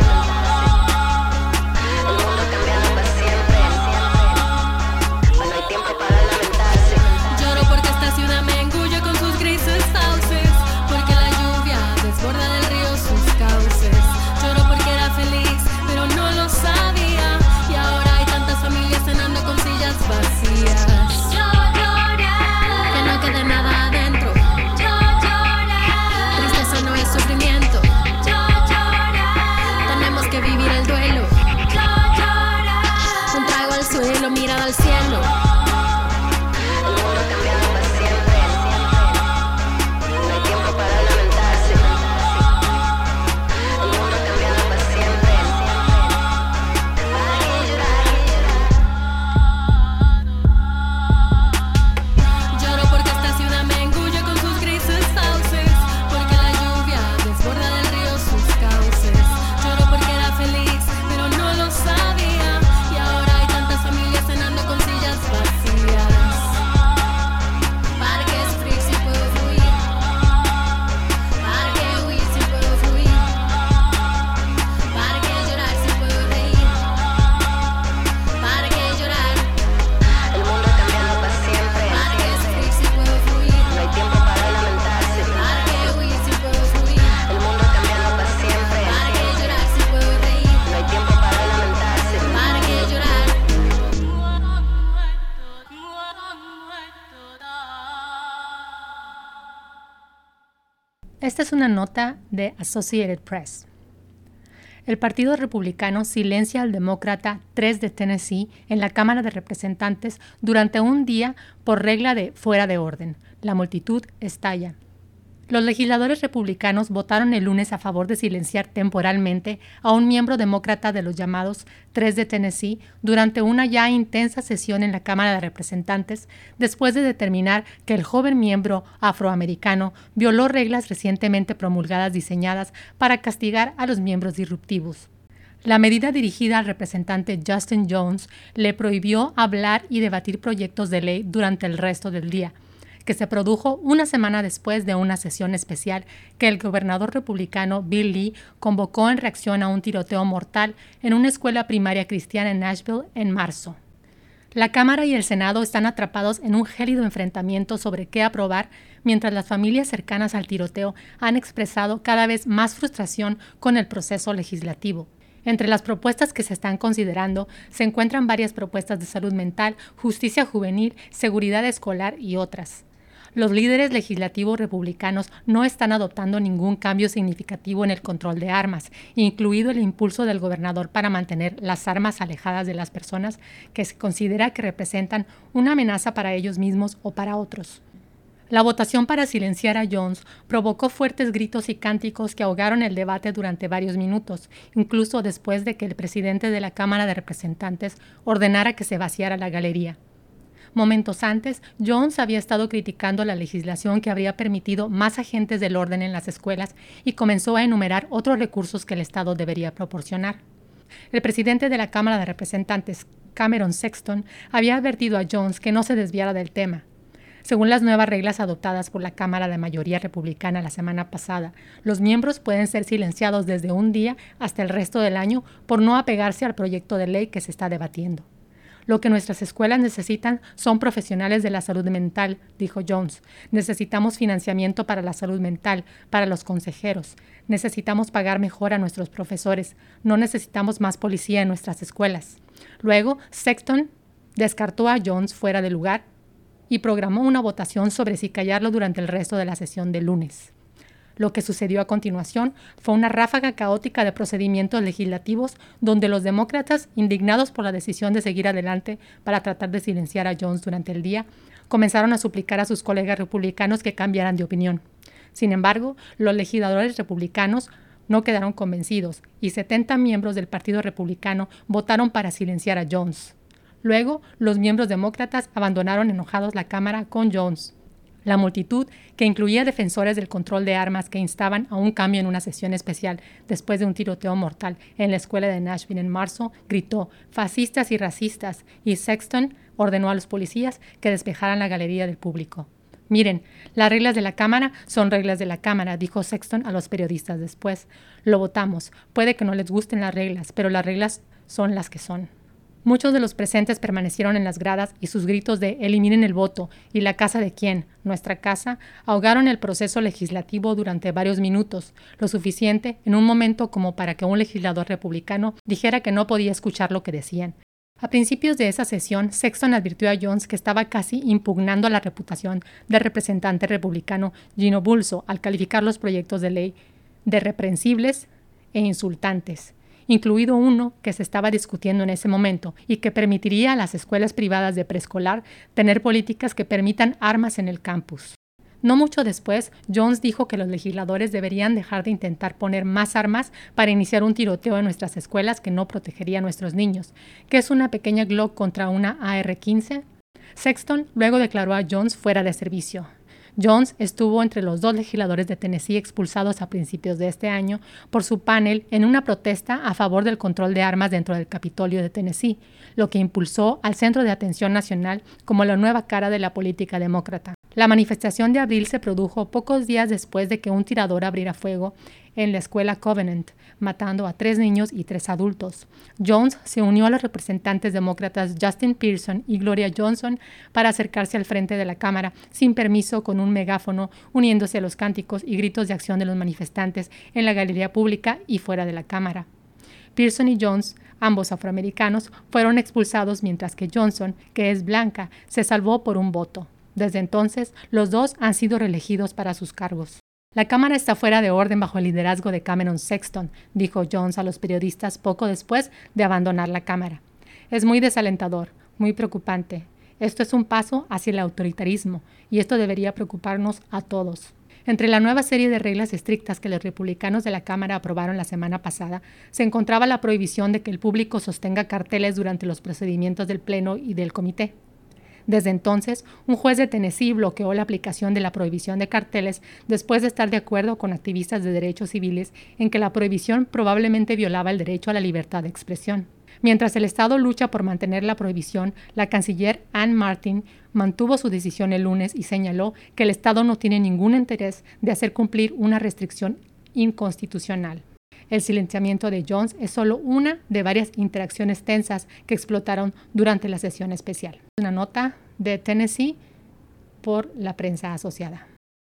El mundo ha cambiado para siempre, siempre. No hay tiempo para lamentarse. Lloro porque esta ciudad me engulle con sus grises fauces, porque la lluvia desborda del río sus cauces. Lloro porque era feliz, pero no lo sabía, y ahora hay tantas familias cenando con sillas vacías. Que no quede nada adentro, Esta es una nota de Associated Press. El Partido Republicano silencia al demócrata tres de Tennessee en la Cámara de Representantes durante un día por regla de fuera de orden. La multitud estalla. Los legisladores republicanos votaron el lunes a favor de silenciar temporalmente a un miembro demócrata de los llamados tres de Tennessee durante una ya intensa sesión en la Cámara de Representantes después de determinar que el joven miembro afroamericano violó reglas recientemente promulgadas diseñadas para castigar a los miembros disruptivos. La medida dirigida al representante Justin Jones le prohibió hablar y debatir proyectos de ley durante el resto del día, que se produjo una semana después de una sesión especial que el gobernador republicano Bill Lee convocó en reacción a un tiroteo mortal en una escuela primaria cristiana en Nashville en marzo. La Cámara y el Senado están atrapados en un gélido enfrentamiento sobre qué aprobar, mientras las familias cercanas al tiroteo han expresado cada vez más frustración con el proceso legislativo. Entre las propuestas que se están considerando se encuentran varias propuestas de salud mental, justicia juvenil, seguridad escolar y otras. Los líderes legislativos republicanos no están adoptando ningún cambio significativo en el control de armas, incluido el impulso del gobernador para mantener las armas alejadas de las personas que se considera que representan una amenaza para ellos mismos o para otros. La votación para silenciar a Jones provocó fuertes gritos y cánticos que ahogaron el debate durante varios minutos, incluso después de que el presidente de la Cámara de Representantes ordenara que se vaciara la galería. Momentos antes, Jones había estado criticando la legislación que habría permitido más agentes del orden en las escuelas y comenzó a enumerar otros recursos que el Estado debería proporcionar. El presidente de la Cámara de Representantes, Cameron Sexton, había advertido a Jones que no se desviara del tema. Según las nuevas reglas adoptadas por la Cámara de mayoría republicana la semana pasada, los miembros pueden ser silenciados desde un día hasta el resto del año por no apegarse al proyecto de ley que se está debatiendo. Lo que nuestras escuelas necesitan son profesionales de la salud mental, dijo Jones. Necesitamos financiamiento para la salud mental, para los consejeros. Necesitamos pagar mejor a nuestros profesores. No necesitamos más policía en nuestras escuelas. Luego, Sexton descartó a Jones fuera de lugar y programó una votación sobre si callarlo durante el resto de la sesión del lunes. Lo que sucedió a continuación fue una ráfaga caótica de procedimientos legislativos donde los demócratas, indignados por la decisión de seguir adelante para tratar de silenciar a Jones durante el día, comenzaron a suplicar a sus colegas republicanos que cambiaran de opinión. Sin embargo, los legisladores republicanos no quedaron convencidos y setenta miembros del Partido Republicano votaron para silenciar a Jones. Luego, los miembros demócratas abandonaron enojados la Cámara con Jones. La multitud, que incluía defensores del control de armas que instaban a un cambio en una sesión especial después de un tiroteo mortal en la escuela de Nashville en marzo, gritó «fascistas y racistas» y Sexton ordenó a los policías que despejaran la galería del público. «Miren, las reglas de la Cámara son reglas de la Cámara», dijo Sexton a los periodistas después. «Lo votamos. Puede que no les gusten las reglas, pero las reglas son las que son». Muchos de los presentes permanecieron en las gradas y sus gritos de «eliminen el voto» y «la casa de quién, nuestra casa» ahogaron el proceso legislativo durante varios minutos, lo suficiente en un momento como para que un legislador republicano dijera que no podía escuchar lo que decían. A principios de esa sesión, Sexton advirtió a Jones que estaba casi impugnando la reputación del representante republicano Gino Bulso al calificar los proyectos de ley de reprensibles e insultantes, incluido uno que se estaba discutiendo en ese momento y que permitiría a las escuelas privadas de preescolar tener políticas que permitan armas en el campus. No mucho después, Jones dijo que los legisladores deberían dejar de intentar poner más armas para iniciar un tiroteo en nuestras escuelas que no protegería a nuestros niños, que es una pequeña Glock contra una A R quince. Sexton luego declaró a Jones fuera de servicio. Jones estuvo entre los dos legisladores de Tennessee expulsados a principios de este año por su panel en una protesta a favor del control de armas dentro del Capitolio de Tennessee, lo que impulsó al Centro de Atención Nacional como la nueva cara de la política demócrata. La manifestación de abril se produjo pocos días después de que un tirador abriera fuego en la escuela Covenant, matando a tres niños y tres adultos. Jones se unió a los representantes demócratas Justin Pearson y Gloria Johnson para acercarse al frente de la Cámara sin permiso con un megáfono, uniéndose a los cánticos y gritos de acción de los manifestantes en la galería pública y fuera de la Cámara. Pearson y Jones, ambos afroamericanos, fueron expulsados mientras que Johnson, que es blanca, se salvó por un voto. Desde entonces, los dos han sido reelegidos para sus cargos. La Cámara está fuera de orden bajo el liderazgo de Cameron Sexton, dijo Jones a los periodistas poco después de abandonar la Cámara. Es muy desalentador, muy preocupante. Esto es un paso hacia el autoritarismo y esto debería preocuparnos a todos. Entre la nueva serie de reglas estrictas que los republicanos de la Cámara aprobaron la semana pasada, se encontraba la prohibición de que el público sostenga carteles durante los procedimientos del Pleno y del Comité. Desde entonces, un juez de Tennessee bloqueó la aplicación de la prohibición de carteles después de estar de acuerdo con activistas de derechos civiles en que la prohibición probablemente violaba el derecho a la libertad de expresión. Mientras el Estado lucha por mantener la prohibición, la canciller Anne Martin mantuvo su decisión el lunes y señaló que el Estado no tiene ningún interés de hacer cumplir una restricción inconstitucional. El silenciamiento de Jones es solo una de varias interacciones tensas que explotaron durante la sesión especial. Una nota de Tennessee por la prensa asociada.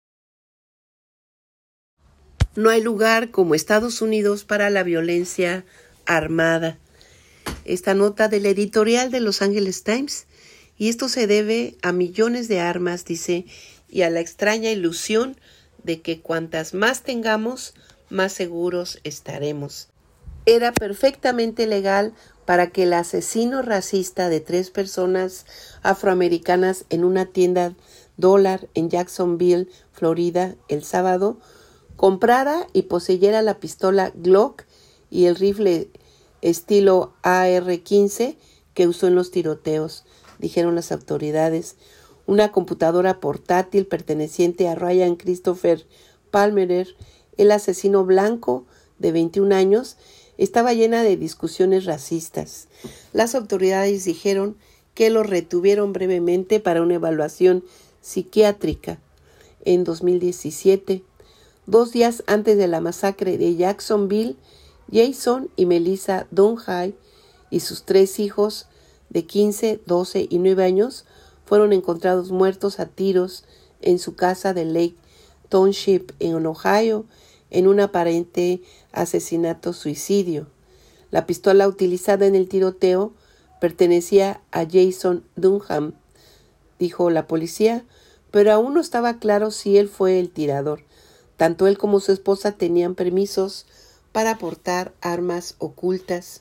No hay lugar como Estados Unidos para la violencia armada. Esta nota del editorial de Los Angeles Times, y esto se debe a millones de armas, dice, y a la extraña ilusión de que cuantas más tengamos, más seguros estaremos. Era perfectamente legal para que el asesino racista de tres personas afroamericanas en una tienda dólar en Jacksonville, Florida, el sábado, comprara y poseyera la pistola Glock y el rifle estilo A R quince que usó en los tiroteos, dijeron las autoridades. Una computadora portátil perteneciente a Ryan Christopher Palmerer, el asesino blanco de veintiún años, estaba llena de discusiones racistas. Las autoridades dijeron que lo retuvieron brevemente para una evaluación psiquiátrica en dos mil diecisiete. Dos días antes de la masacre de Jacksonville, Jason y Melissa Dunham y sus tres hijos de quince, doce y nueve años fueron encontrados muertos a tiros en su casa de Lake Township en Ohio en un aparente asesinato-suicidio. La pistola utilizada en el tiroteo pertenecía a Jason Dunham, dijo la policía, pero aún no estaba claro si él fue el tirador. Tanto él como su esposa tenían permisos para portar armas ocultas.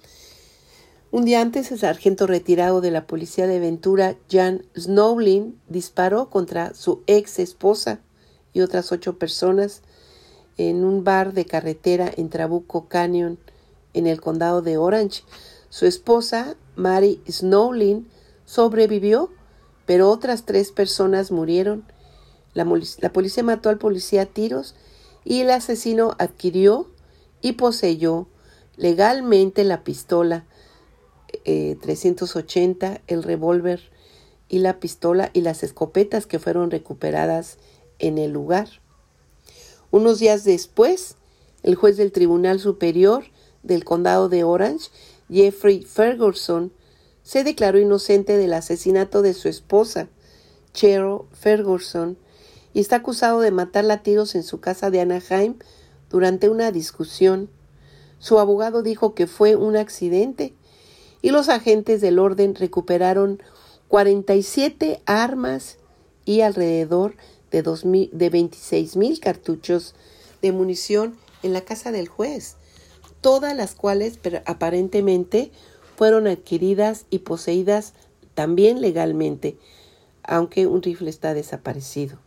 Un día antes, el sargento retirado de la policía de Ventura, Jan Snowlin, disparó contra su ex esposa y otras ocho personas en un bar de carretera en Trabuco Canyon, en el condado de Orange. Su esposa, Mary Snowlin, sobrevivió, pero otras tres personas murieron. La, la policía mató al policía a tiros y el asesino adquirió y poseyó legalmente la pistola eh, trescientos ochenta, el revólver y la pistola y las escopetas que fueron recuperadas en el lugar. Unos días después, el juez del Tribunal Superior del Condado de Orange, Jeffrey Ferguson, se declaró inocente del asesinato de su esposa, Cheryl Ferguson, y está acusado de matarla a tiros en su casa de Anaheim durante una discusión. Su abogado dijo que fue un accidente y los agentes del orden recuperaron cuarenta y siete armas y alrededor de, dos mil, de veintiséis mil cartuchos de munición en la casa del juez, todas las cuales aparentemente fueron adquiridas y poseídas también legalmente, aunque un rifle está desaparecido.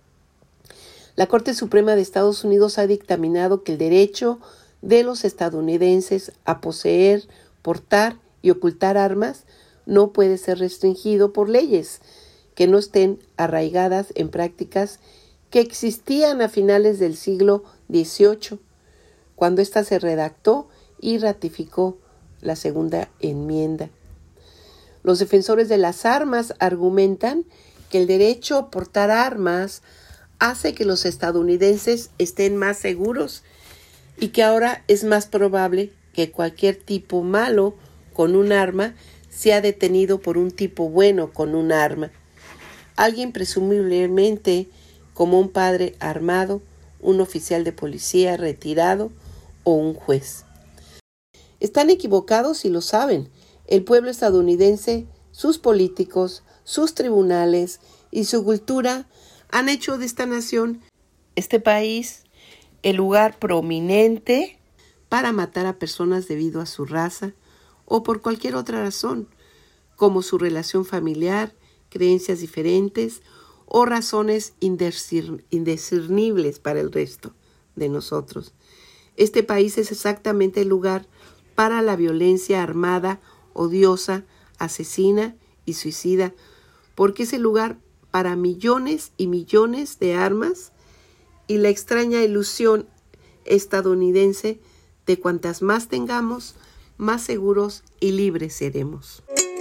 La Corte Suprema de Estados Unidos ha dictaminado que el derecho de los estadounidenses a poseer, portar y ocultar armas no puede ser restringido por leyes que no estén arraigadas en prácticas que existían a finales del siglo dieciocho, cuando ésta se redactó y ratificó la segunda enmienda. Los defensores de las armas argumentan que el derecho a portar armas hace que los estadounidenses estén más seguros y que ahora es más probable que cualquier tipo malo con un arma sea detenido por un tipo bueno con un arma. Alguien presumiblemente como un padre armado, un oficial de policía retirado o un juez. Están equivocados y lo saben. El pueblo estadounidense, sus políticos, sus tribunales y su cultura han hecho de esta nación este país el lugar prominente para matar a personas debido a su raza o por cualquier otra razón, como su relación familiar, creencias diferentes o razones indiscern- indiscernibles para el resto de nosotros. Este país es exactamente el lugar para la violencia armada, odiosa, asesina y suicida, porque es el lugar para millones y millones de armas y la extraña ilusión estadounidense de cuantas más tengamos, más seguros y libres seremos.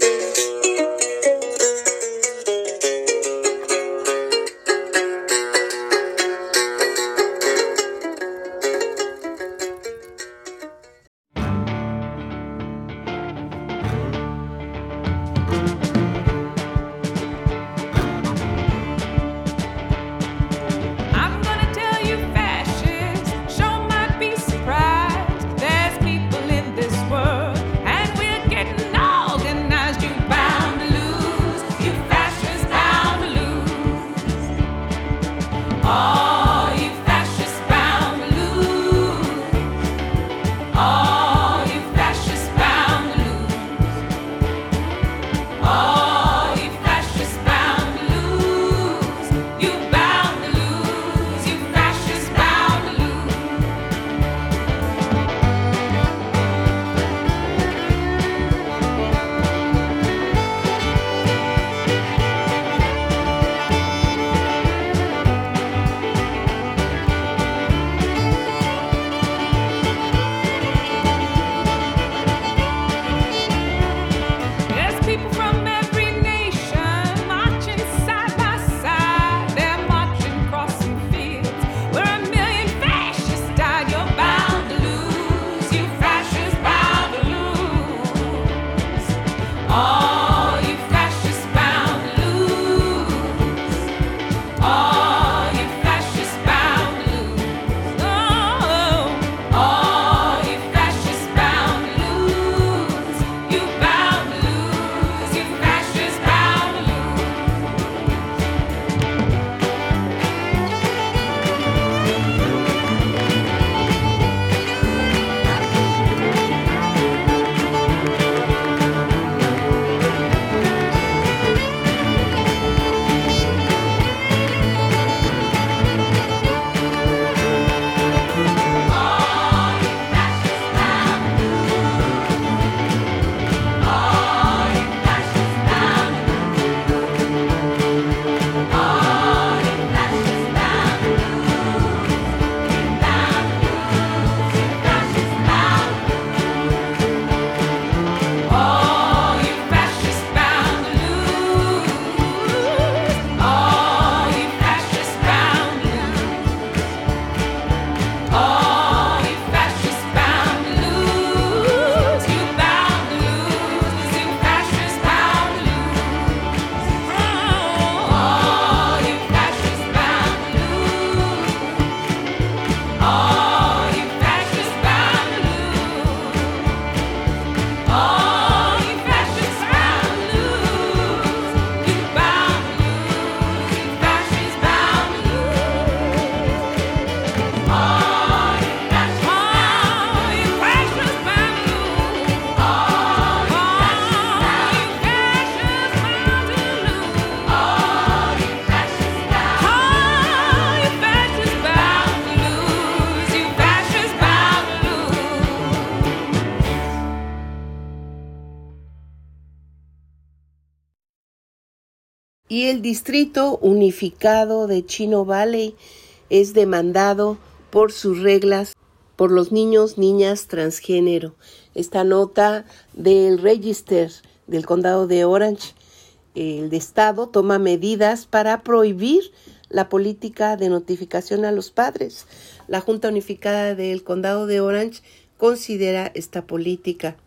Y el Distrito Unificado de Chino Valley es demandado por sus reglas por los niños, niñas transgénero. Esta nota del Register del Condado de Orange, el Estado toma medidas para prohibir la política de notificación a los padres. La Junta Unificada del Condado de Orange considera esta política.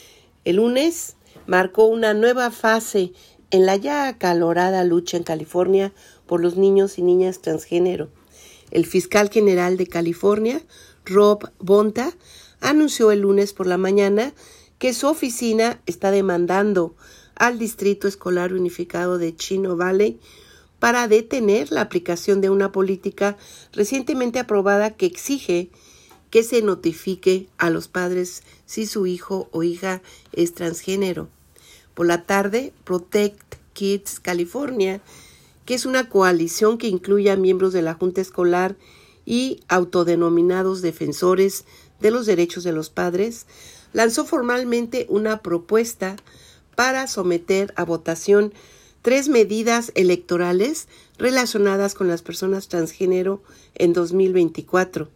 El lunes marcó una nueva fase en la ya acalorada lucha en California por los niños y niñas transgénero. El fiscal general de California, Rob Bonta, anunció el lunes por la mañana que su oficina está demandando al Distrito Escolar Unificado de Chino Valley para detener la aplicación de una política recientemente aprobada que exige que se notifique a los padres si su hijo o hija es transgénero. Por la tarde, Protect Kids California, que es una coalición que incluye a miembros de la Junta Escolar y autodenominados defensores de los derechos de los padres, lanzó formalmente una propuesta para someter a votación tres medidas electorales relacionadas con las personas transgénero en dos mil veinticuatro.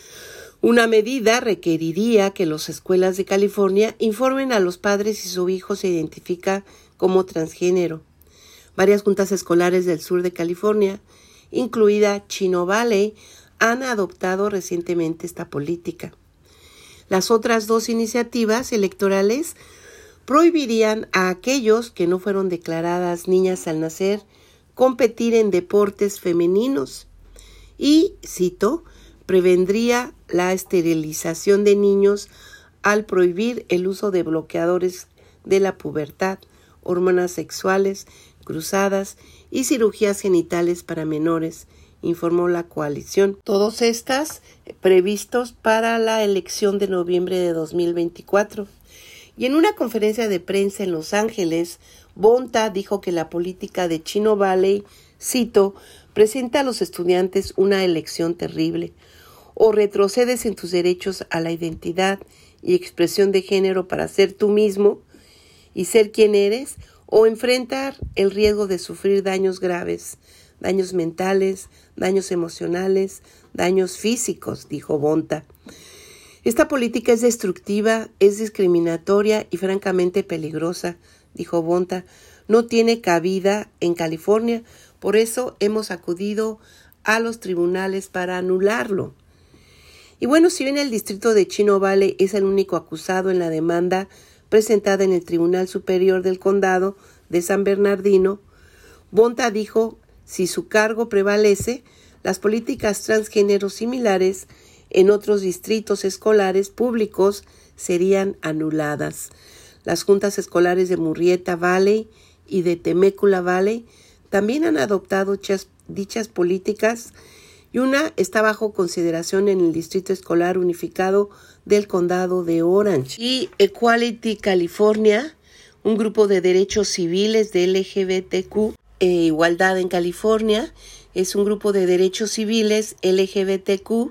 Una medida requeriría que las escuelas de California informen a los padres si su hijo se identifica como transgénero. Varias juntas escolares del sur de California, incluida Chino Valley, han adoptado recientemente esta política. Las otras dos iniciativas electorales prohibirían a aquellos que no fueron declaradas niñas al nacer competir en deportes femeninos y, cito, prevendría la esterilización de niños al prohibir el uso de bloqueadores de la pubertad, hormonas sexuales cruzadas y cirugías genitales para menores, informó la coalición. Todas estas previstos para la elección de noviembre de dos mil veinticuatro. Y en una conferencia de prensa en Los Ángeles, Bonta dijo que la política de Chino Valley, cito, presenta a los estudiantes una elección terrible. O retrocedes en tus derechos a la identidad y expresión de género para ser tú mismo y ser quien eres, o enfrentar el riesgo de sufrir daños graves, daños mentales, daños emocionales, daños físicos, dijo Bonta. Esta política es destructiva, es discriminatoria y francamente peligrosa, dijo Bonta. No tiene cabida en California, por eso hemos acudido a los tribunales para anularlo. Y bueno, si bien el distrito de Chino Valley es el único acusado en la demanda presentada en el Tribunal Superior del Condado de San Bernardino, Bonta dijo, si su cargo prevalece, las políticas transgénero similares en otros distritos escolares públicos serían anuladas. Las juntas escolares de Murrieta Valley y de Temecula Valley también han adoptado dichas, dichas políticas, y una está bajo consideración en el Distrito Escolar Unificado del Condado de Orange. Y Equality California, un grupo de derechos civiles de L G B T Q e Igualdad en California, es un grupo de derechos civiles L G B T Q,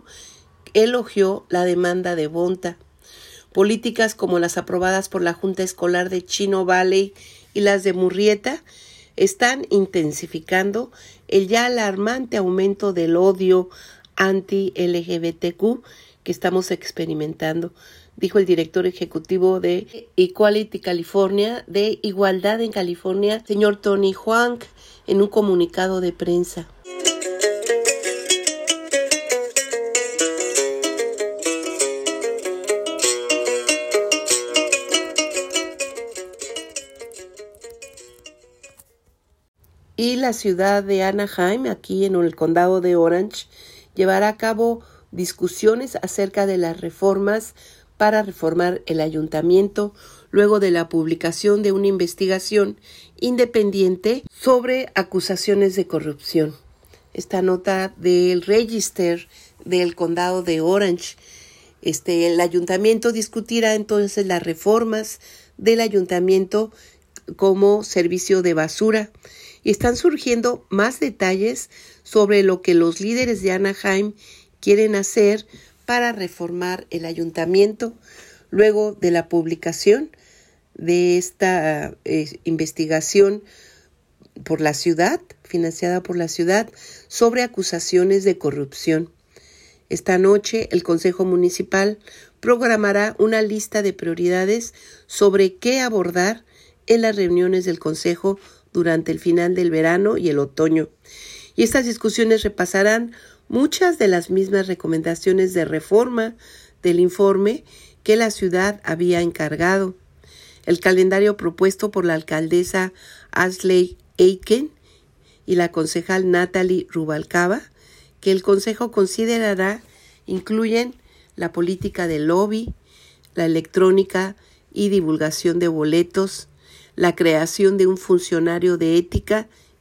elogió la demanda de Bonta. Políticas como las aprobadas por la Junta Escolar de Chino Valley y las de Murrieta están intensificando el ya alarmante aumento del odio anti-L G B T Q que estamos experimentando, dijo el director ejecutivo de Equality California, de Igualdad en California, señor Tony Huang, en un comunicado de prensa. Y la ciudad de Anaheim, aquí en el condado de Orange, llevará a cabo discusiones acerca de las reformas para reformar el ayuntamiento luego de la publicación de una investigación independiente sobre acusaciones de corrupción. Esta nota del Register del condado de Orange. Este, el ayuntamiento discutirá entonces las reformas del ayuntamiento como servicio de basura. Y están surgiendo más detalles sobre lo que los líderes de Anaheim quieren hacer para reformar el ayuntamiento luego de la publicación de esta eh, investigación por la ciudad, financiada por la ciudad, sobre acusaciones de corrupción. Esta noche el Consejo Municipal programará una lista de prioridades sobre qué abordar en las reuniones del Consejo durante el final del verano y el otoño. Y estas discusiones repasarán muchas de las mismas recomendaciones de reforma del informe que la ciudad había encargado. El calendario propuesto por la alcaldesa Ashley Aiken y la concejal Natalie Rubalcaba, que el Consejo considerará, incluyen la política de lobby, la electrónica y divulgación de boletos, la creación de un funcionario de ética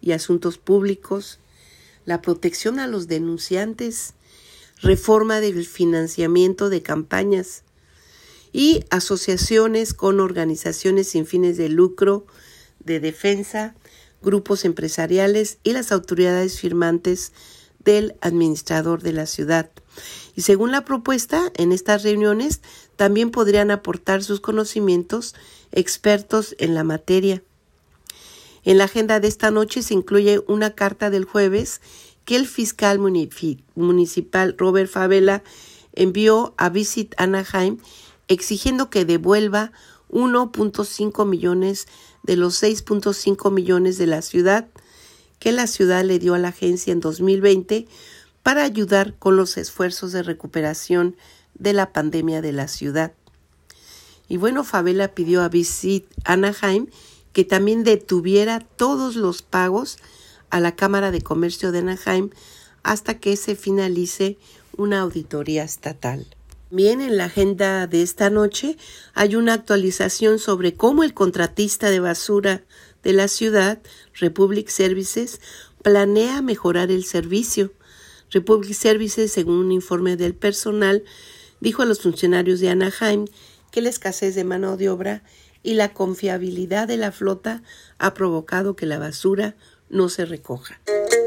y Asuntos Públicos, la protección a los denunciantes, reforma del financiamiento de campañas y asociaciones con organizaciones sin fines de lucro, de defensa, grupos empresariales y las autoridades firmantes del administrador de la ciudad. Y según la propuesta, en estas reuniones también podrían aportar sus conocimientos expertos en la materia. En la agenda de esta noche se incluye una carta del jueves que el fiscal municipal Robert Favela envió a Visit Anaheim exigiendo que devuelva uno punto cinco millones de los seis punto cinco millones de la ciudad que la ciudad le dio a la agencia en dos mil veinte para ayudar con los esfuerzos de recuperación de la pandemia de la ciudad. Y bueno, Favela pidió a Visit Anaheim que también detuviera todos los pagos a la Cámara de Comercio de Anaheim hasta que se finalice una auditoría estatal. Bien, en la agenda de esta noche hay una actualización sobre cómo el contratista de basura de la ciudad, Republic Services, planea mejorar el servicio. Republic Services, según un informe del personal, dijo a los funcionarios de Anaheim que la escasez de mano de obra y la confiabilidad de la flota ha provocado que la basura no se recoja.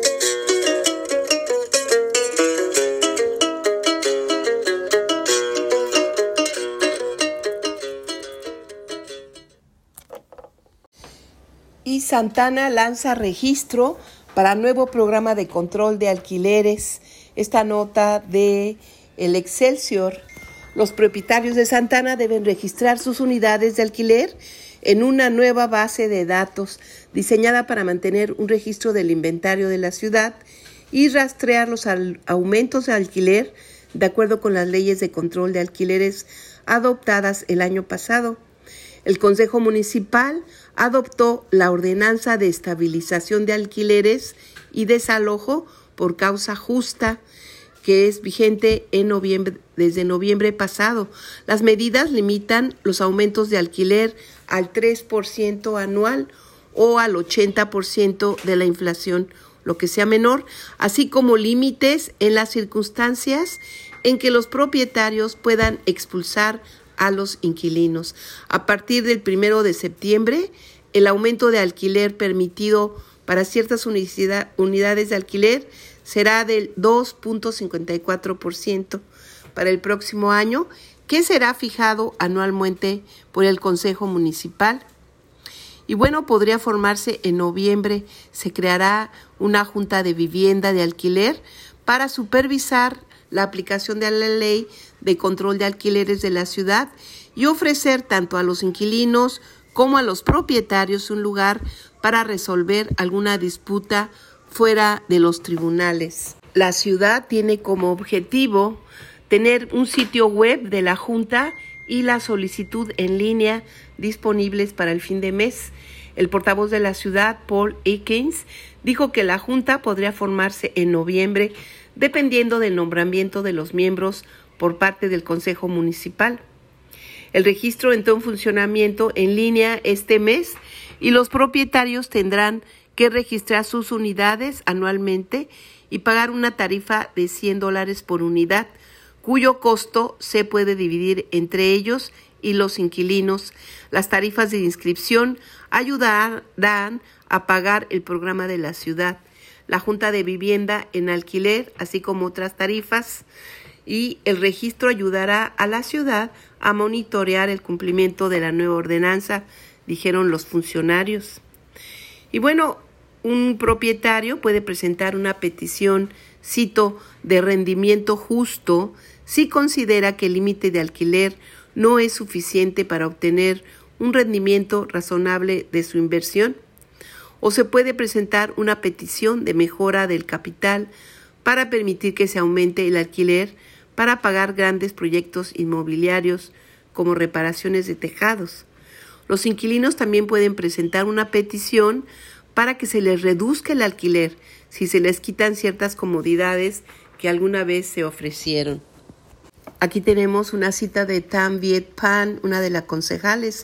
Y Santana lanza registro para nuevo programa de control de alquileres. Esta nota de el Excelsior. Los propietarios de Santana deben registrar sus unidades de alquiler en una nueva base de datos diseñada para mantener un registro del inventario de la ciudad y rastrear los al- aumentos de alquiler de acuerdo con las leyes de control de alquileres adoptadas el año pasado. El Consejo Municipal adoptó la Ordenanza de Estabilización de Alquileres y Desalojo por causa justa, que es vigente en noviembre, desde noviembre pasado. Las medidas limitan los aumentos de alquiler al tres por ciento anual o al ochenta por ciento de la inflación, lo que sea menor, así como límites en las circunstancias en que los propietarios puedan expulsar a los inquilinos. A partir del primero de septiembre, el aumento de alquiler permitido para ciertas unidad, unidades de alquiler será del dos punto cincuenta y cuatro por ciento para el próximo año, que será fijado anualmente por el Consejo Municipal. Y bueno, podría formarse en noviembre. Se creará una Junta de Vivienda de Alquiler para supervisar la aplicación de la Ley de Control de Alquileres de la ciudad y ofrecer tanto a los inquilinos como a los propietarios un lugar para resolver alguna disputa fuera de los tribunales. La ciudad tiene como objetivo tener un sitio web de la Junta y la solicitud en línea disponibles para el fin de mes. El portavoz de la ciudad, Paul Ekins, dijo que la Junta podría formarse en noviembre dependiendo del nombramiento de los miembros por parte del Consejo Municipal. El registro entró en funcionamiento en línea este mes y los propietarios tendrán que registrar sus unidades anualmente y pagar una tarifa de cien dólares por unidad, cuyo costo se puede dividir entre ellos y los inquilinos. Las tarifas de inscripción ayudarán a pagar el programa de la ciudad, la Junta de Vivienda en alquiler, así como otras tarifas, y el registro ayudará a la ciudad a monitorear el cumplimiento de la nueva ordenanza, dijeron los funcionarios. Y bueno, un propietario puede presentar una petición, cito, de rendimiento justo si considera que el límite de alquiler no es suficiente para obtener un rendimiento razonable de su inversión. O se puede presentar una petición de mejora del capital para permitir que se aumente el alquiler para pagar grandes proyectos inmobiliarios como reparaciones de tejados. Los inquilinos también pueden presentar una petición para que se les reduzca el alquiler si se les quitan ciertas comodidades que alguna vez se ofrecieron. Aquí tenemos una cita de Tam Viet Pan, una de las concejales.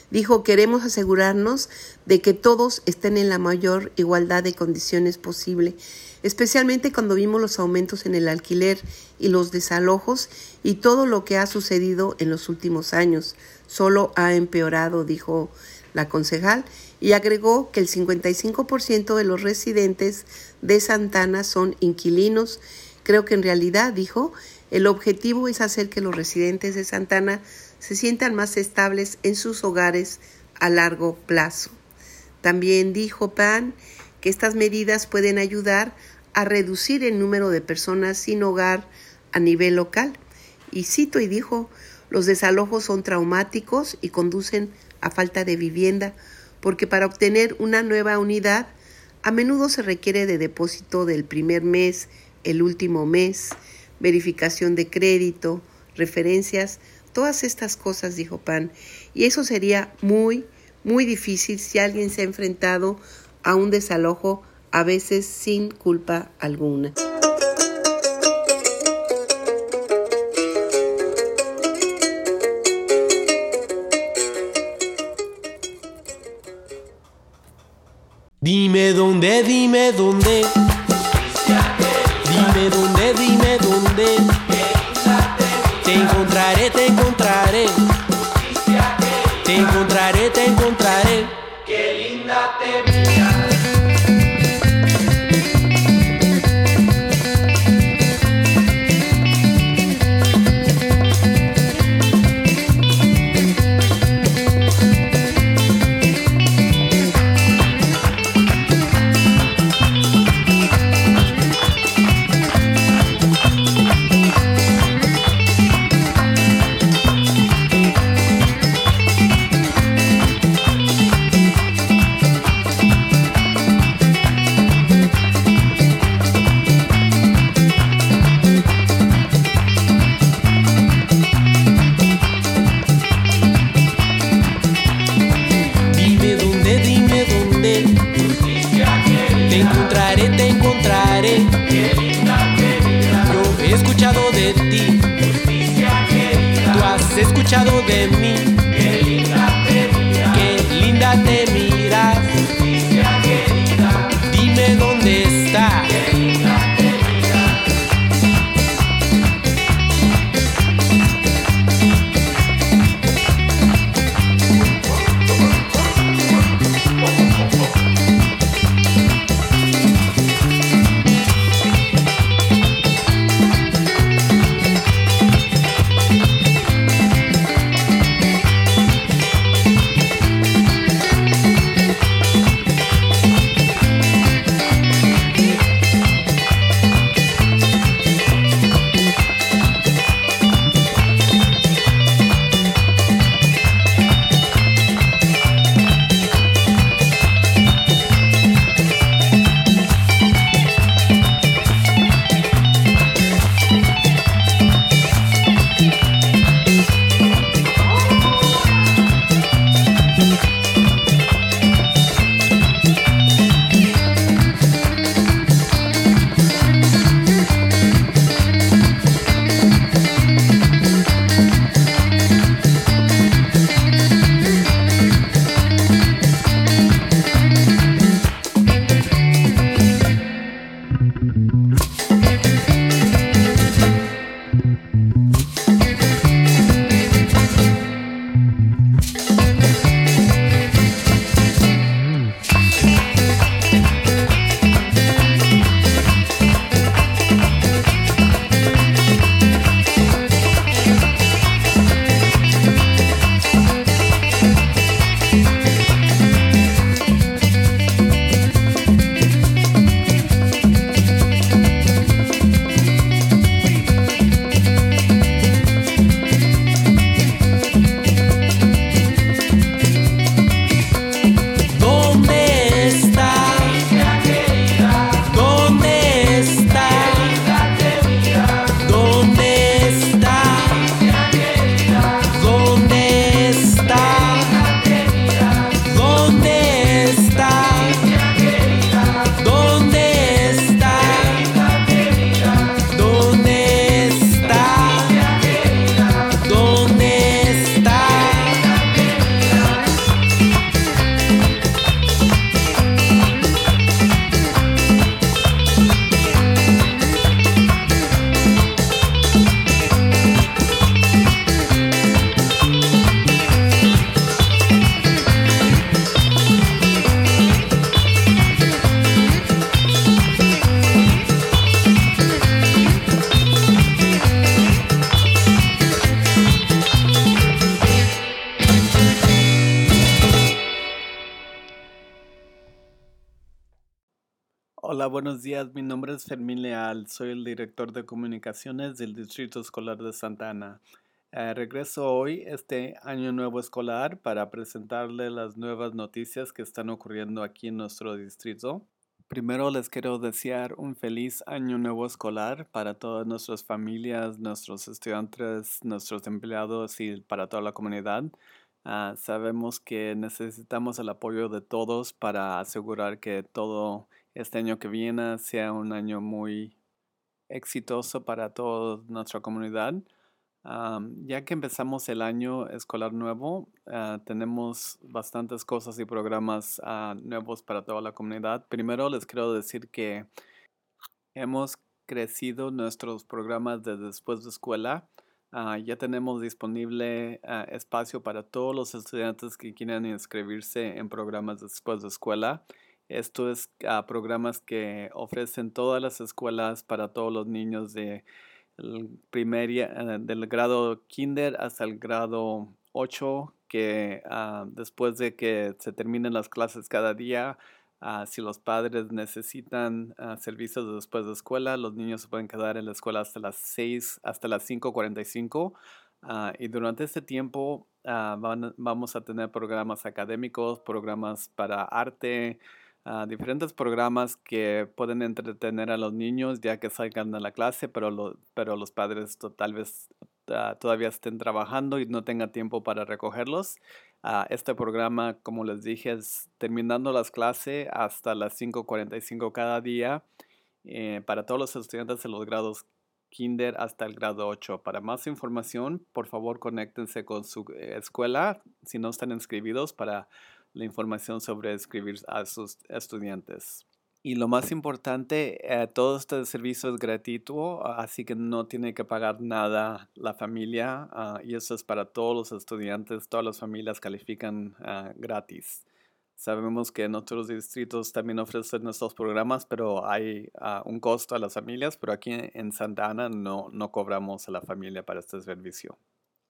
Dijo, queremos asegurarnos de que todos estén en la mayor igualdad de condiciones posible, especialmente cuando vimos los aumentos en el alquiler y los desalojos y todo lo que ha sucedido en los últimos años. Solo ha empeorado, dijo la concejal, y agregó que el cincuenta y cinco por ciento de los residentes de Santa Ana son inquilinos. Creo que en realidad, dijo, el objetivo es hacer que los residentes de Santa Ana se sientan más estables en sus hogares a largo plazo. También dijo Pan que estas medidas pueden ayudar a reducir el número de personas sin hogar a nivel local. Y cito y dijo, los desalojos son traumáticos y conducen a falta de vivienda, porque para obtener una nueva unidad a menudo se requiere de depósito del primer mes, el último mes, verificación de crédito, referencias, todas estas cosas, dijo Pan, y eso sería muy, muy difícil si alguien se ha enfrentado a un desalojo, a veces sin culpa alguna. Dime dónde, dime dónde, dime dónde, dime dónde, te encontraré, te encontraré, te encontraré, te encontraré, qué linda te mira. Escuchado de mí, qué linda te miras, qué linda te miras, justicia querida, dime dónde está, qué linda te Hola, buenos días. Mi nombre es Fermín Leal. Soy el director de comunicaciones del Distrito Escolar de Santa Ana. Eh, regreso hoy, este año nuevo escolar, para presentarle las nuevas noticias que están ocurriendo aquí en nuestro distrito. Primero les quiero desear un feliz año nuevo escolar para todas nuestras familias, nuestros estudiantes, nuestros empleados y para toda la comunidad. Uh, sabemos que necesitamos el apoyo de todos para asegurar que todo este año que viene sea un año muy exitoso para toda nuestra comunidad. Um, ya que empezamos el año escolar nuevo, uh, tenemos bastantes cosas y programas uh, nuevos para toda la comunidad. Primero les quiero decir que hemos crecido nuestros programas de después de escuela. Uh, ya tenemos disponible uh, espacio para todos los estudiantes que quieran inscribirse en programas después de escuela. Esto es uh, programas que ofrecen todas las escuelas para todos los niños de el primer, uh, del grado kinder hasta el grado ocho, que uh, después de que se terminen las clases cada día, Uh, si los padres necesitan uh, servicios después de escuela, los niños se pueden quedar en la escuela hasta las seis, hasta las cinco cuarenta y cinco. Uh, y durante este tiempo uh, van, vamos a tener programas académicos, programas para arte, uh, diferentes programas que pueden entretener a los niños ya que salgan de la clase, pero, lo, pero los padres to, tal vez uh, todavía estén trabajando y no tengan tiempo para recogerlos. Uh, este programa, como les dije, es terminando las clases hasta las cinco cuarenta y cinco cada día eh, para todos los estudiantes de los grados kinder hasta el grado ocho. Para más información, por favor, conéctense con su eh, escuela si no están inscribidos para la información sobre inscribir a sus estudiantes. Y lo más importante, eh, todo este servicio es gratuito, así que no tiene que pagar nada la familia uh, y eso es para todos los estudiantes, todas las familias califican uh, gratis. Sabemos que en otros distritos también ofrecen estos programas, pero hay uh, un costo a las familias, pero aquí en Santa Ana no, no cobramos a la familia para este servicio.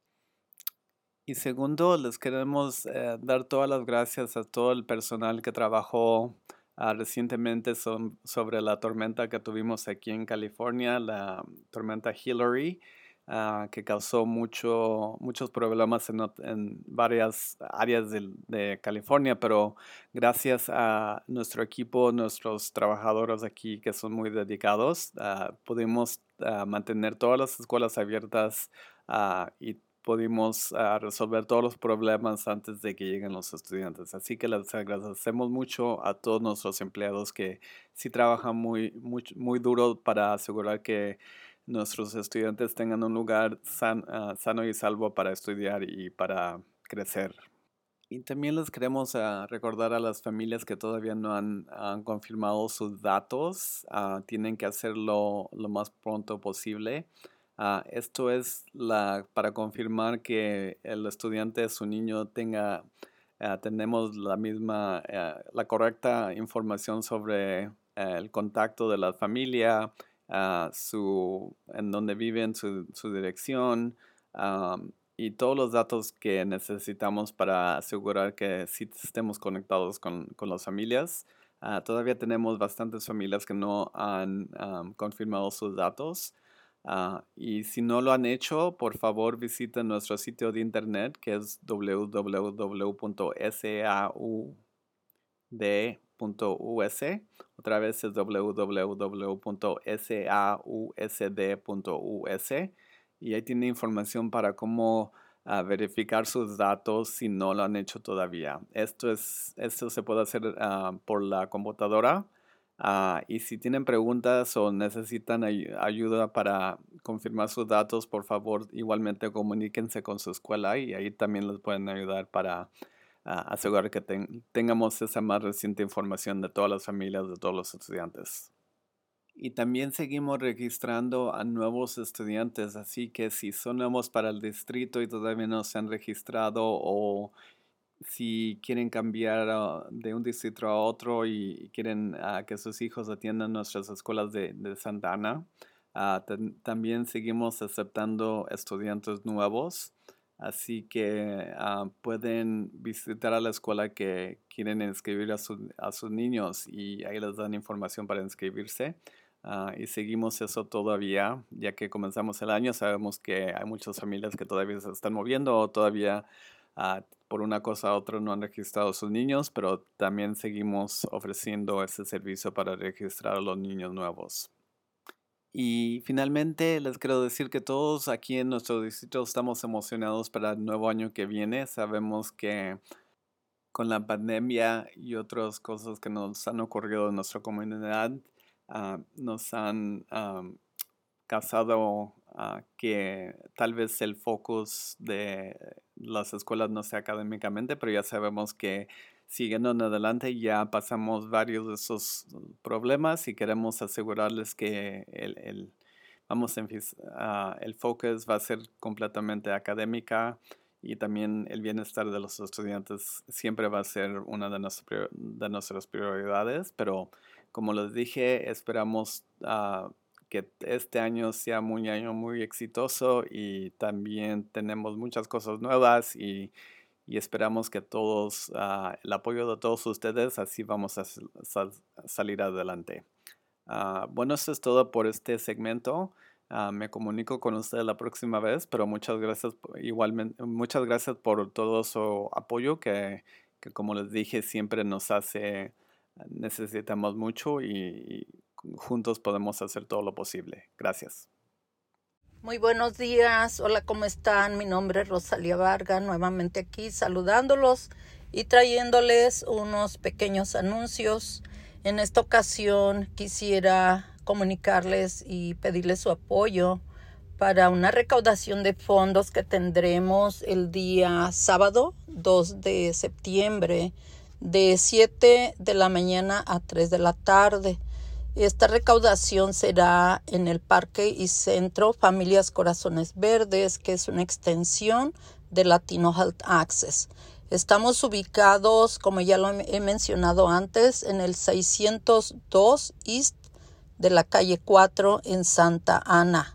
Y segundo, les queremos eh, dar todas las gracias a todo el personal que trabajó Uh, recientemente son, sobre la tormenta que tuvimos aquí en California, la tormenta Hillary, uh, que causó mucho, muchos problemas en, en varias áreas de, de California, pero gracias a nuestro equipo, nuestros trabajadores aquí que son muy dedicados, uh, pudimos uh, mantener todas las escuelas abiertas uh, y pudimos uh, resolver todos los problemas antes de que lleguen los estudiantes. Así que les agradecemos mucho a todos nuestros empleados que sí trabajan muy, muy, muy duro para asegurar que nuestros estudiantes tengan un lugar san, uh, sano y salvo para estudiar y para crecer. Y también les queremos uh, recordar a las familias que todavía no han, han confirmado sus datos. Uh, tienen que hacerlo lo más pronto posible. Uh, esto es la, para confirmar que el estudiante, su niño, tenga, uh, tenemos la misma, uh, la correcta información sobre uh, el contacto de la familia, uh, su, en dónde viven, su, su dirección um, y todos los datos que necesitamos para asegurar que sí estemos conectados con, con las familias. Uh, todavía tenemos bastantes familias que no han um, confirmado sus datos. Uh, y si no lo han hecho, por favor visiten nuestro sitio de internet que es w w w punto s a u d punto u s. Otra vez es w w w punto s a u s d punto u s. Y ahí tiene información para cómo uh, verificar sus datos si no lo han hecho todavía. Esto, es, esto se puede hacer uh, por la computadora. Uh, y si tienen preguntas o necesitan ay ayuda para confirmar sus datos, por favor, igualmente comuníquense con su escuela y ahí también les pueden ayudar para uh, asegurar que ten tengamos esa más reciente información de todas las familias, de todos los estudiantes. Y también seguimos registrando a nuevos estudiantes, así que si son nuevos para el distrito y todavía no se han registrado o si quieren cambiar uh, de un distrito a otro y quieren uh, que sus hijos atiendan nuestras escuelas de, de Santa Ana, uh, también seguimos aceptando estudiantes nuevos. Así que uh, pueden visitar a la escuela que quieren inscribir a, su, a sus niños y ahí les dan información para inscribirse. Uh, y seguimos eso todavía, ya que comenzamos el año. Sabemos que hay muchas familias que todavía se están moviendo o todavía uh, por una cosa u otra no han registrado a sus niños, pero también seguimos ofreciendo ese servicio para registrar a los niños nuevos. Y finalmente les quiero decir que todos aquí en nuestro distrito estamos emocionados para el nuevo año que viene. Sabemos que con la pandemia y otras cosas que nos han ocurrido en nuestra comunidad, uh, nos han um, causado uh, que tal vez el focus de las escuelas no sea académicamente, pero ya sabemos que siguiendo en adelante ya pasamos varios de esos problemas y queremos asegurarles que el, el, vamos a, uh, el focus va a ser completamente académica y también el bienestar de los estudiantes siempre va a ser una de, nuestras, de nuestras prioridades, pero como les dije, esperamos uh, que este año sea un año muy exitoso y también tenemos muchas cosas nuevas y Y esperamos que todos, uh, el apoyo de todos ustedes, así vamos a sal salir adelante. Uh, bueno, eso es todo por este segmento. Uh, me comunico con ustedes la próxima vez, pero muchas gracias, igualmente, muchas gracias por todo su apoyo que, que como les dije, siempre nos hace, necesitamos mucho y, y juntos podemos hacer todo lo posible. Gracias. Muy buenos días, hola, ¿cómo están? Mi nombre es Rosalía Vargas, nuevamente aquí saludándolos y trayéndoles unos pequeños anuncios. En esta ocasión quisiera comunicarles y pedirles su apoyo para una recaudación de fondos que tendremos el día sábado dos de septiembre de siete de la mañana a tres de la tarde. Esta recaudación será en el Parque y Centro Familias Corazones Verdes, que es una extensión de Latino Health Access. Estamos ubicados, como ya lo he mencionado antes, en el seiscientos dos East de la calle cuatro en Santa Ana.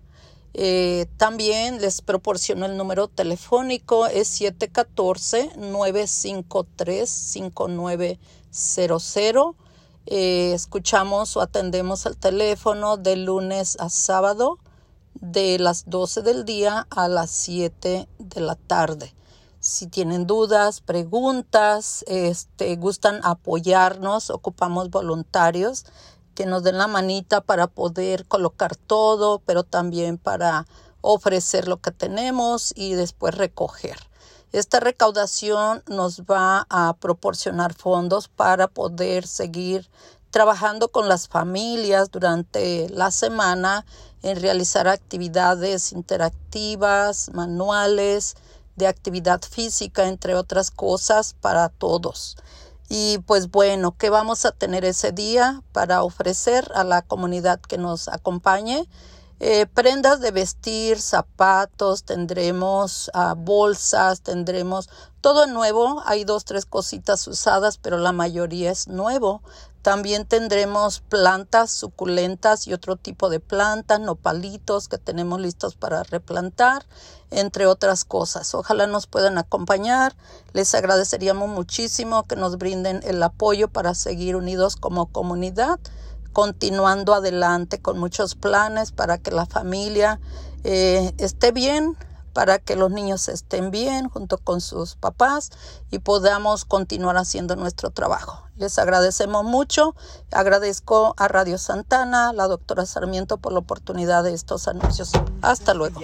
Eh, también les proporciono el número telefónico, es siete uno cuatro, nueve cinco tres, cinco nueve cero cero. Eh, escuchamos o atendemos el teléfono de lunes a sábado de las doce del día a las siete de la tarde. Si tienen dudas, preguntas, este, gustan apoyarnos, ocupamos voluntarios que nos den la manita para poder colocar todo, pero también para ofrecer lo que tenemos y después recoger. Esta recaudación nos va a proporcionar fondos para poder seguir trabajando con las familias durante la semana en realizar actividades interactivas, manuales, de actividad física, entre otras cosas, para todos. Y pues bueno, ¿qué vamos a tener ese día para ofrecer a la comunidad que nos acompañe? Eh, prendas de vestir, zapatos, tendremos uh, bolsas, tendremos todo nuevo. Hay dos, tres cositas usadas, pero la mayoría es nuevo. También tendremos plantas suculentas y otro tipo de plantas, nopalitos que tenemos listos para replantar, entre otras cosas. Ojalá nos puedan acompañar. Les agradeceríamos muchísimo que nos brinden el apoyo para seguir unidos como comunidad, continuando adelante con muchos planes para que la familia eh, esté bien, para que los niños estén bien junto con sus papás y podamos continuar haciendo nuestro trabajo. Les agradecemos mucho. Agradezco a Radio Santana, a la doctora Sarmiento por la oportunidad de estos anuncios. Hasta luego.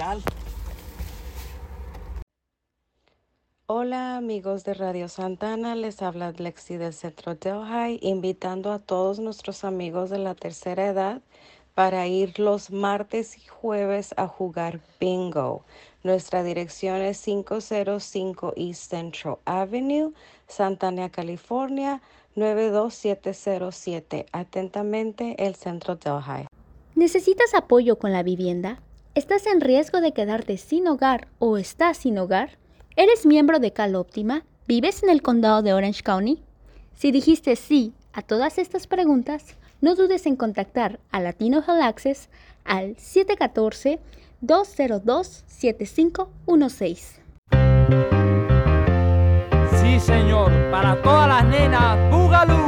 Hola amigos de Radio Santana, les habla Lexi del Centro Delhi, invitando a todos nuestros amigos de la tercera edad para ir los martes y jueves a jugar bingo. Nuestra dirección es quinientos cinco East Central Avenue, Santana, California, nueve dos siete cero siete. Atentamente, el Centro Delhi. ¿Necesitas apoyo con la vivienda? ¿Estás en riesgo de quedarte sin hogar o estás sin hogar? ¿Eres miembro de CalOptima? ¿Vives en el condado de Orange County? Si dijiste sí a todas estas preguntas, no dudes en contactar a Latino Health Access al siete uno cuatro, dos cero dos, siete cinco uno seis. Sí, señor, para todas las nenas, Boogaloo.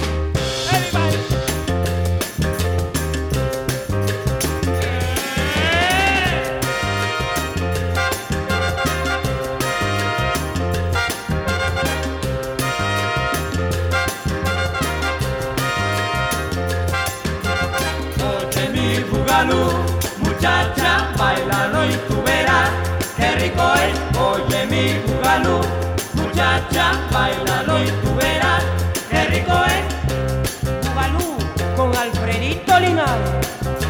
Oye mi Boogaloo, muchacha, bailalo y tú verás qué rico es. Oye mi Boogaloo, muchacha, bailalo y tú verás qué rico es. Boogaloo con Alfredito Linares.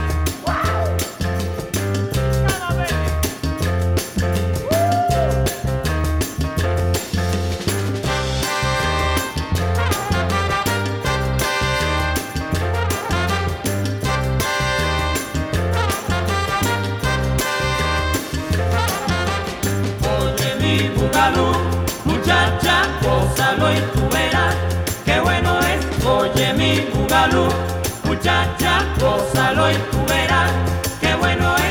Boogaloo, muchacha, gózalo y tú verás qué bueno es. Oye mi Boogaloo, muchacha, gózalo y tú verás qué bueno es.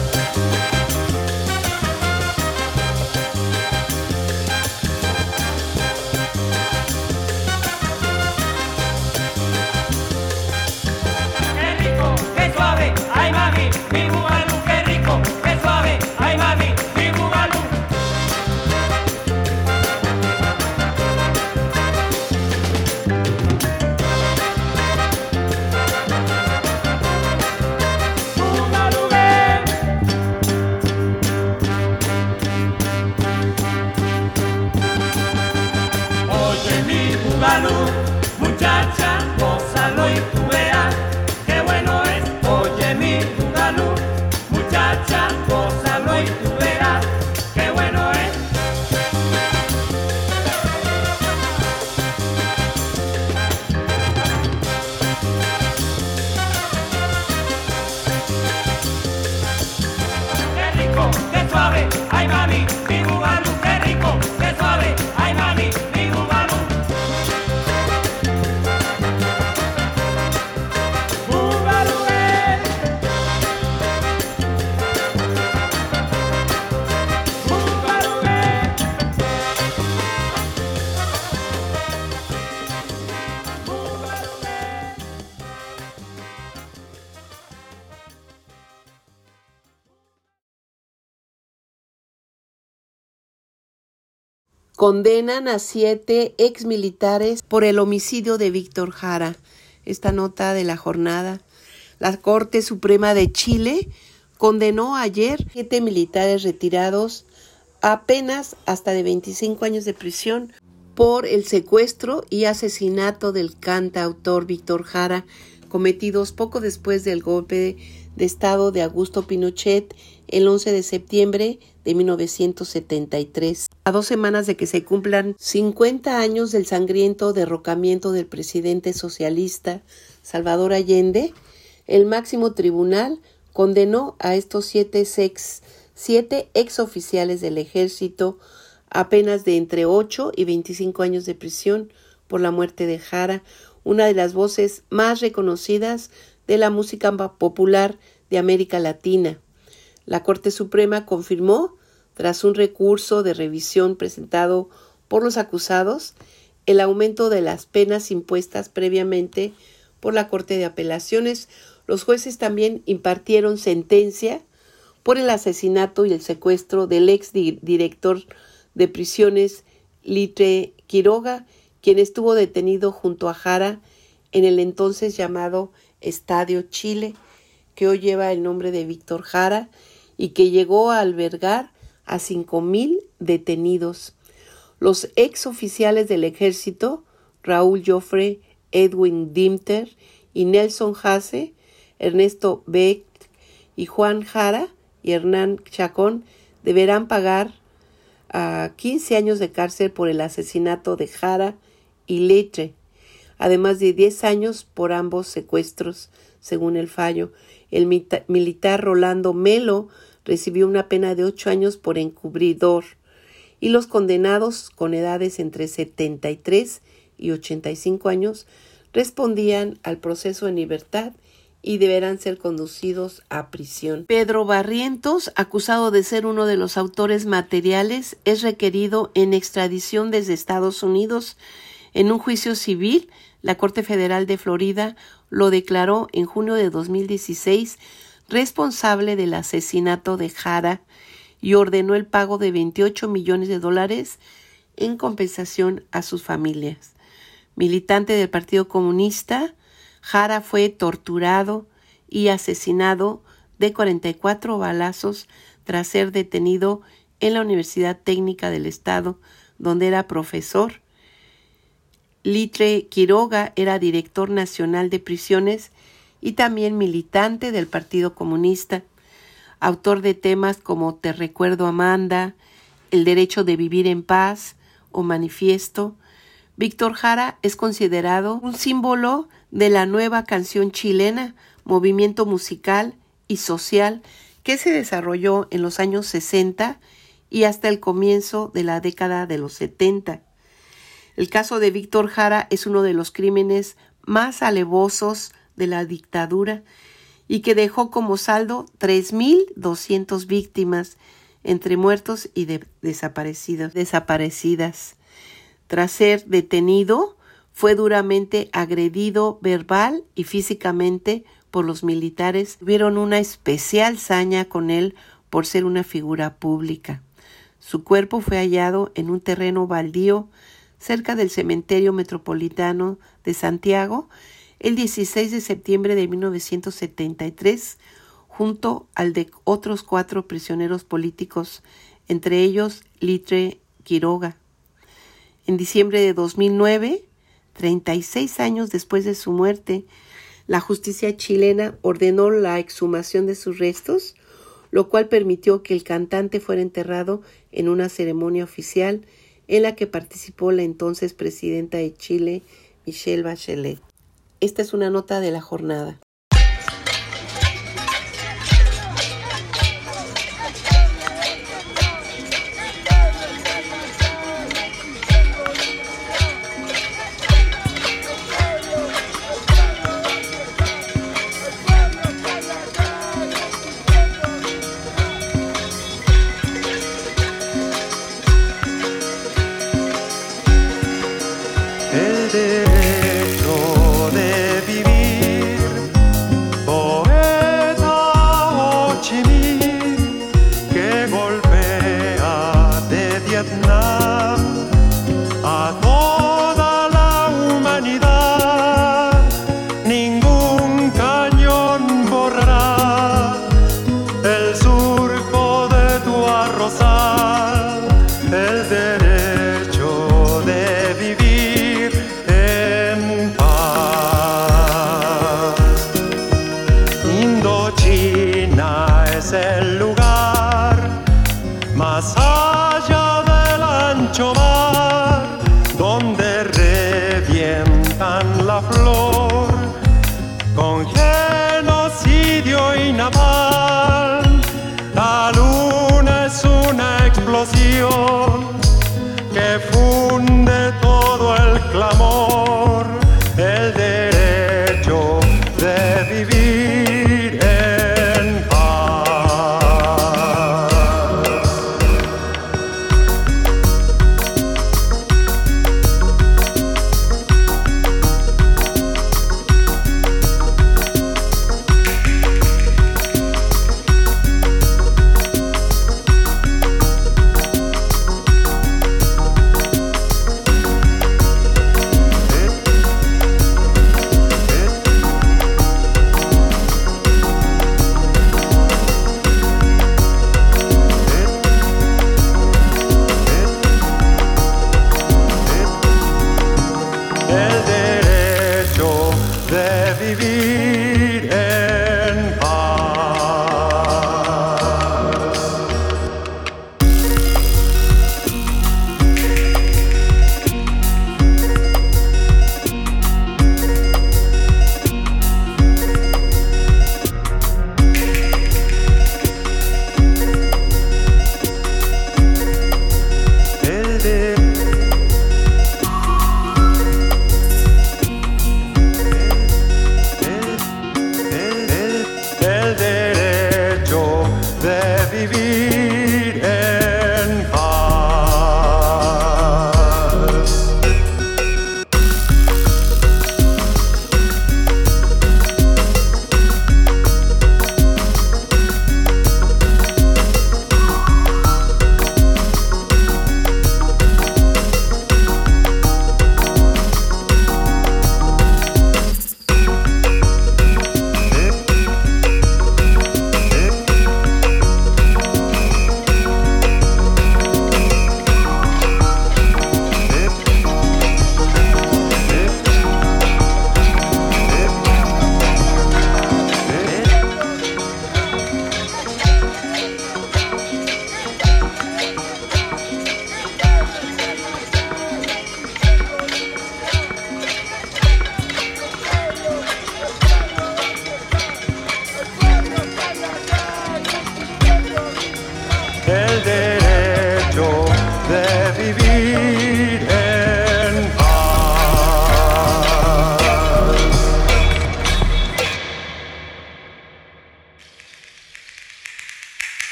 Qué rico, qué suave, ay mami, mi Boogaloo, qué rico, qué suave, ay mami, mi Boogaloo. Oye mi Boogaloo, muchacha, gózalo y tú verás qué bueno es. Oye mi Boogaloo, muchacha, gózalo y tú verás qué bueno es. Qué rico, qué suave, ay mami, mi Boogaloo, qué rico, qué suave, ay mami, mi Boogaloo. Boogaloo, eh. Boogaloo, eh. Boogaloo, eh. Condenan a siete exmilitares por el homicidio de Víctor Jara. Esta nota de la jornada. La Corte Suprema de Chile condenó ayer siete militares retirados a penas hasta de veinticinco años de prisión por el secuestro y asesinato del cantautor Víctor Jara, cometidos poco después del golpe de estado de Augusto Pinochet el once de septiembre de mil novecientos setenta y tres. A dos semanas de que se cumplan cincuenta años del sangriento derrocamiento del presidente socialista Salvador Allende, el máximo tribunal condenó a estos siete ex, siete exoficiales del ejército a penas de entre ocho y veinticinco años de prisión por la muerte de Jara, una de las voces más reconocidas de la música popular de América Latina. La Corte Suprema confirmó, tras un recurso de revisión presentado por los acusados, el aumento de las penas impuestas previamente por la Corte de Apelaciones. Los jueces también impartieron sentencia por el asesinato y el secuestro del ex director de prisiones Litre Quiroga, quien estuvo detenido junto a Jara en el entonces llamado Estadio Chile, que hoy lleva el nombre de Víctor Jara, y que llegó a albergar a cinco mil detenidos. Los ex oficiales del ejército, Raúl Joffre, Edwin Dimter y Nelson Hasse, Ernesto Beck y Juan Jara y Hernán Chacón, deberán pagar a quince años de cárcel por el asesinato de Jara y Letre, además de diez años por ambos secuestros, según el fallo. El mita- militar Rolando Melo recibió una pena de ocho años por encubridor, y los condenados con edades entre setenta y tres y ochenta y cinco años respondían al proceso en libertad y deberán ser conducidos a prisión. Pedro Barrientos, acusado de ser uno de los autores materiales, es requerido en extradición desde Estados Unidos. En un juicio civil, la Corte Federal de Florida lo declaró en junio de dos mil dieciséis responsable del asesinato de Jara y ordenó el pago de veintiocho millones de dólares en compensación a sus familias. Militante del Partido Comunista, Jara fue torturado y asesinado de cuarenta y cuatro balazos tras ser detenido en la Universidad Técnica del Estado, donde era profesor. Litre Quiroga era director nacional de prisiones y también militante del Partido Comunista, autor de temas como Te recuerdo, Amanda, El derecho de vivir en paz o Manifiesto. Víctor Jara es considerado un símbolo de la nueva canción chilena, movimiento musical y social que se desarrolló en los años sesenta y hasta el comienzo de la década de los setenta. El caso de Víctor Jara es uno de los crímenes más alevosos de la dictadura y que dejó como saldo tres mil doscientas víctimas entre muertos y de desaparecidos, desaparecidas. Tras ser detenido, fue duramente agredido verbal y físicamente por los militares. Tuvieron una especial saña con él por ser una figura pública. Su cuerpo fue hallado en un terreno baldío cerca del Cementerio Metropolitano de Santiago el dieciséis de septiembre de mil novecientos setenta y tres, junto al de otros cuatro prisioneros políticos, entre ellos Litre Quiroga. En diciembre de dos mil nueve, treinta y seis años después de su muerte, la justicia chilena ordenó la exhumación de sus restos, lo cual permitió que el cantante fuera enterrado en una ceremonia oficial en la que participó la entonces presidenta de Chile, Michelle Bachelet. Esta es una nota de la jornada.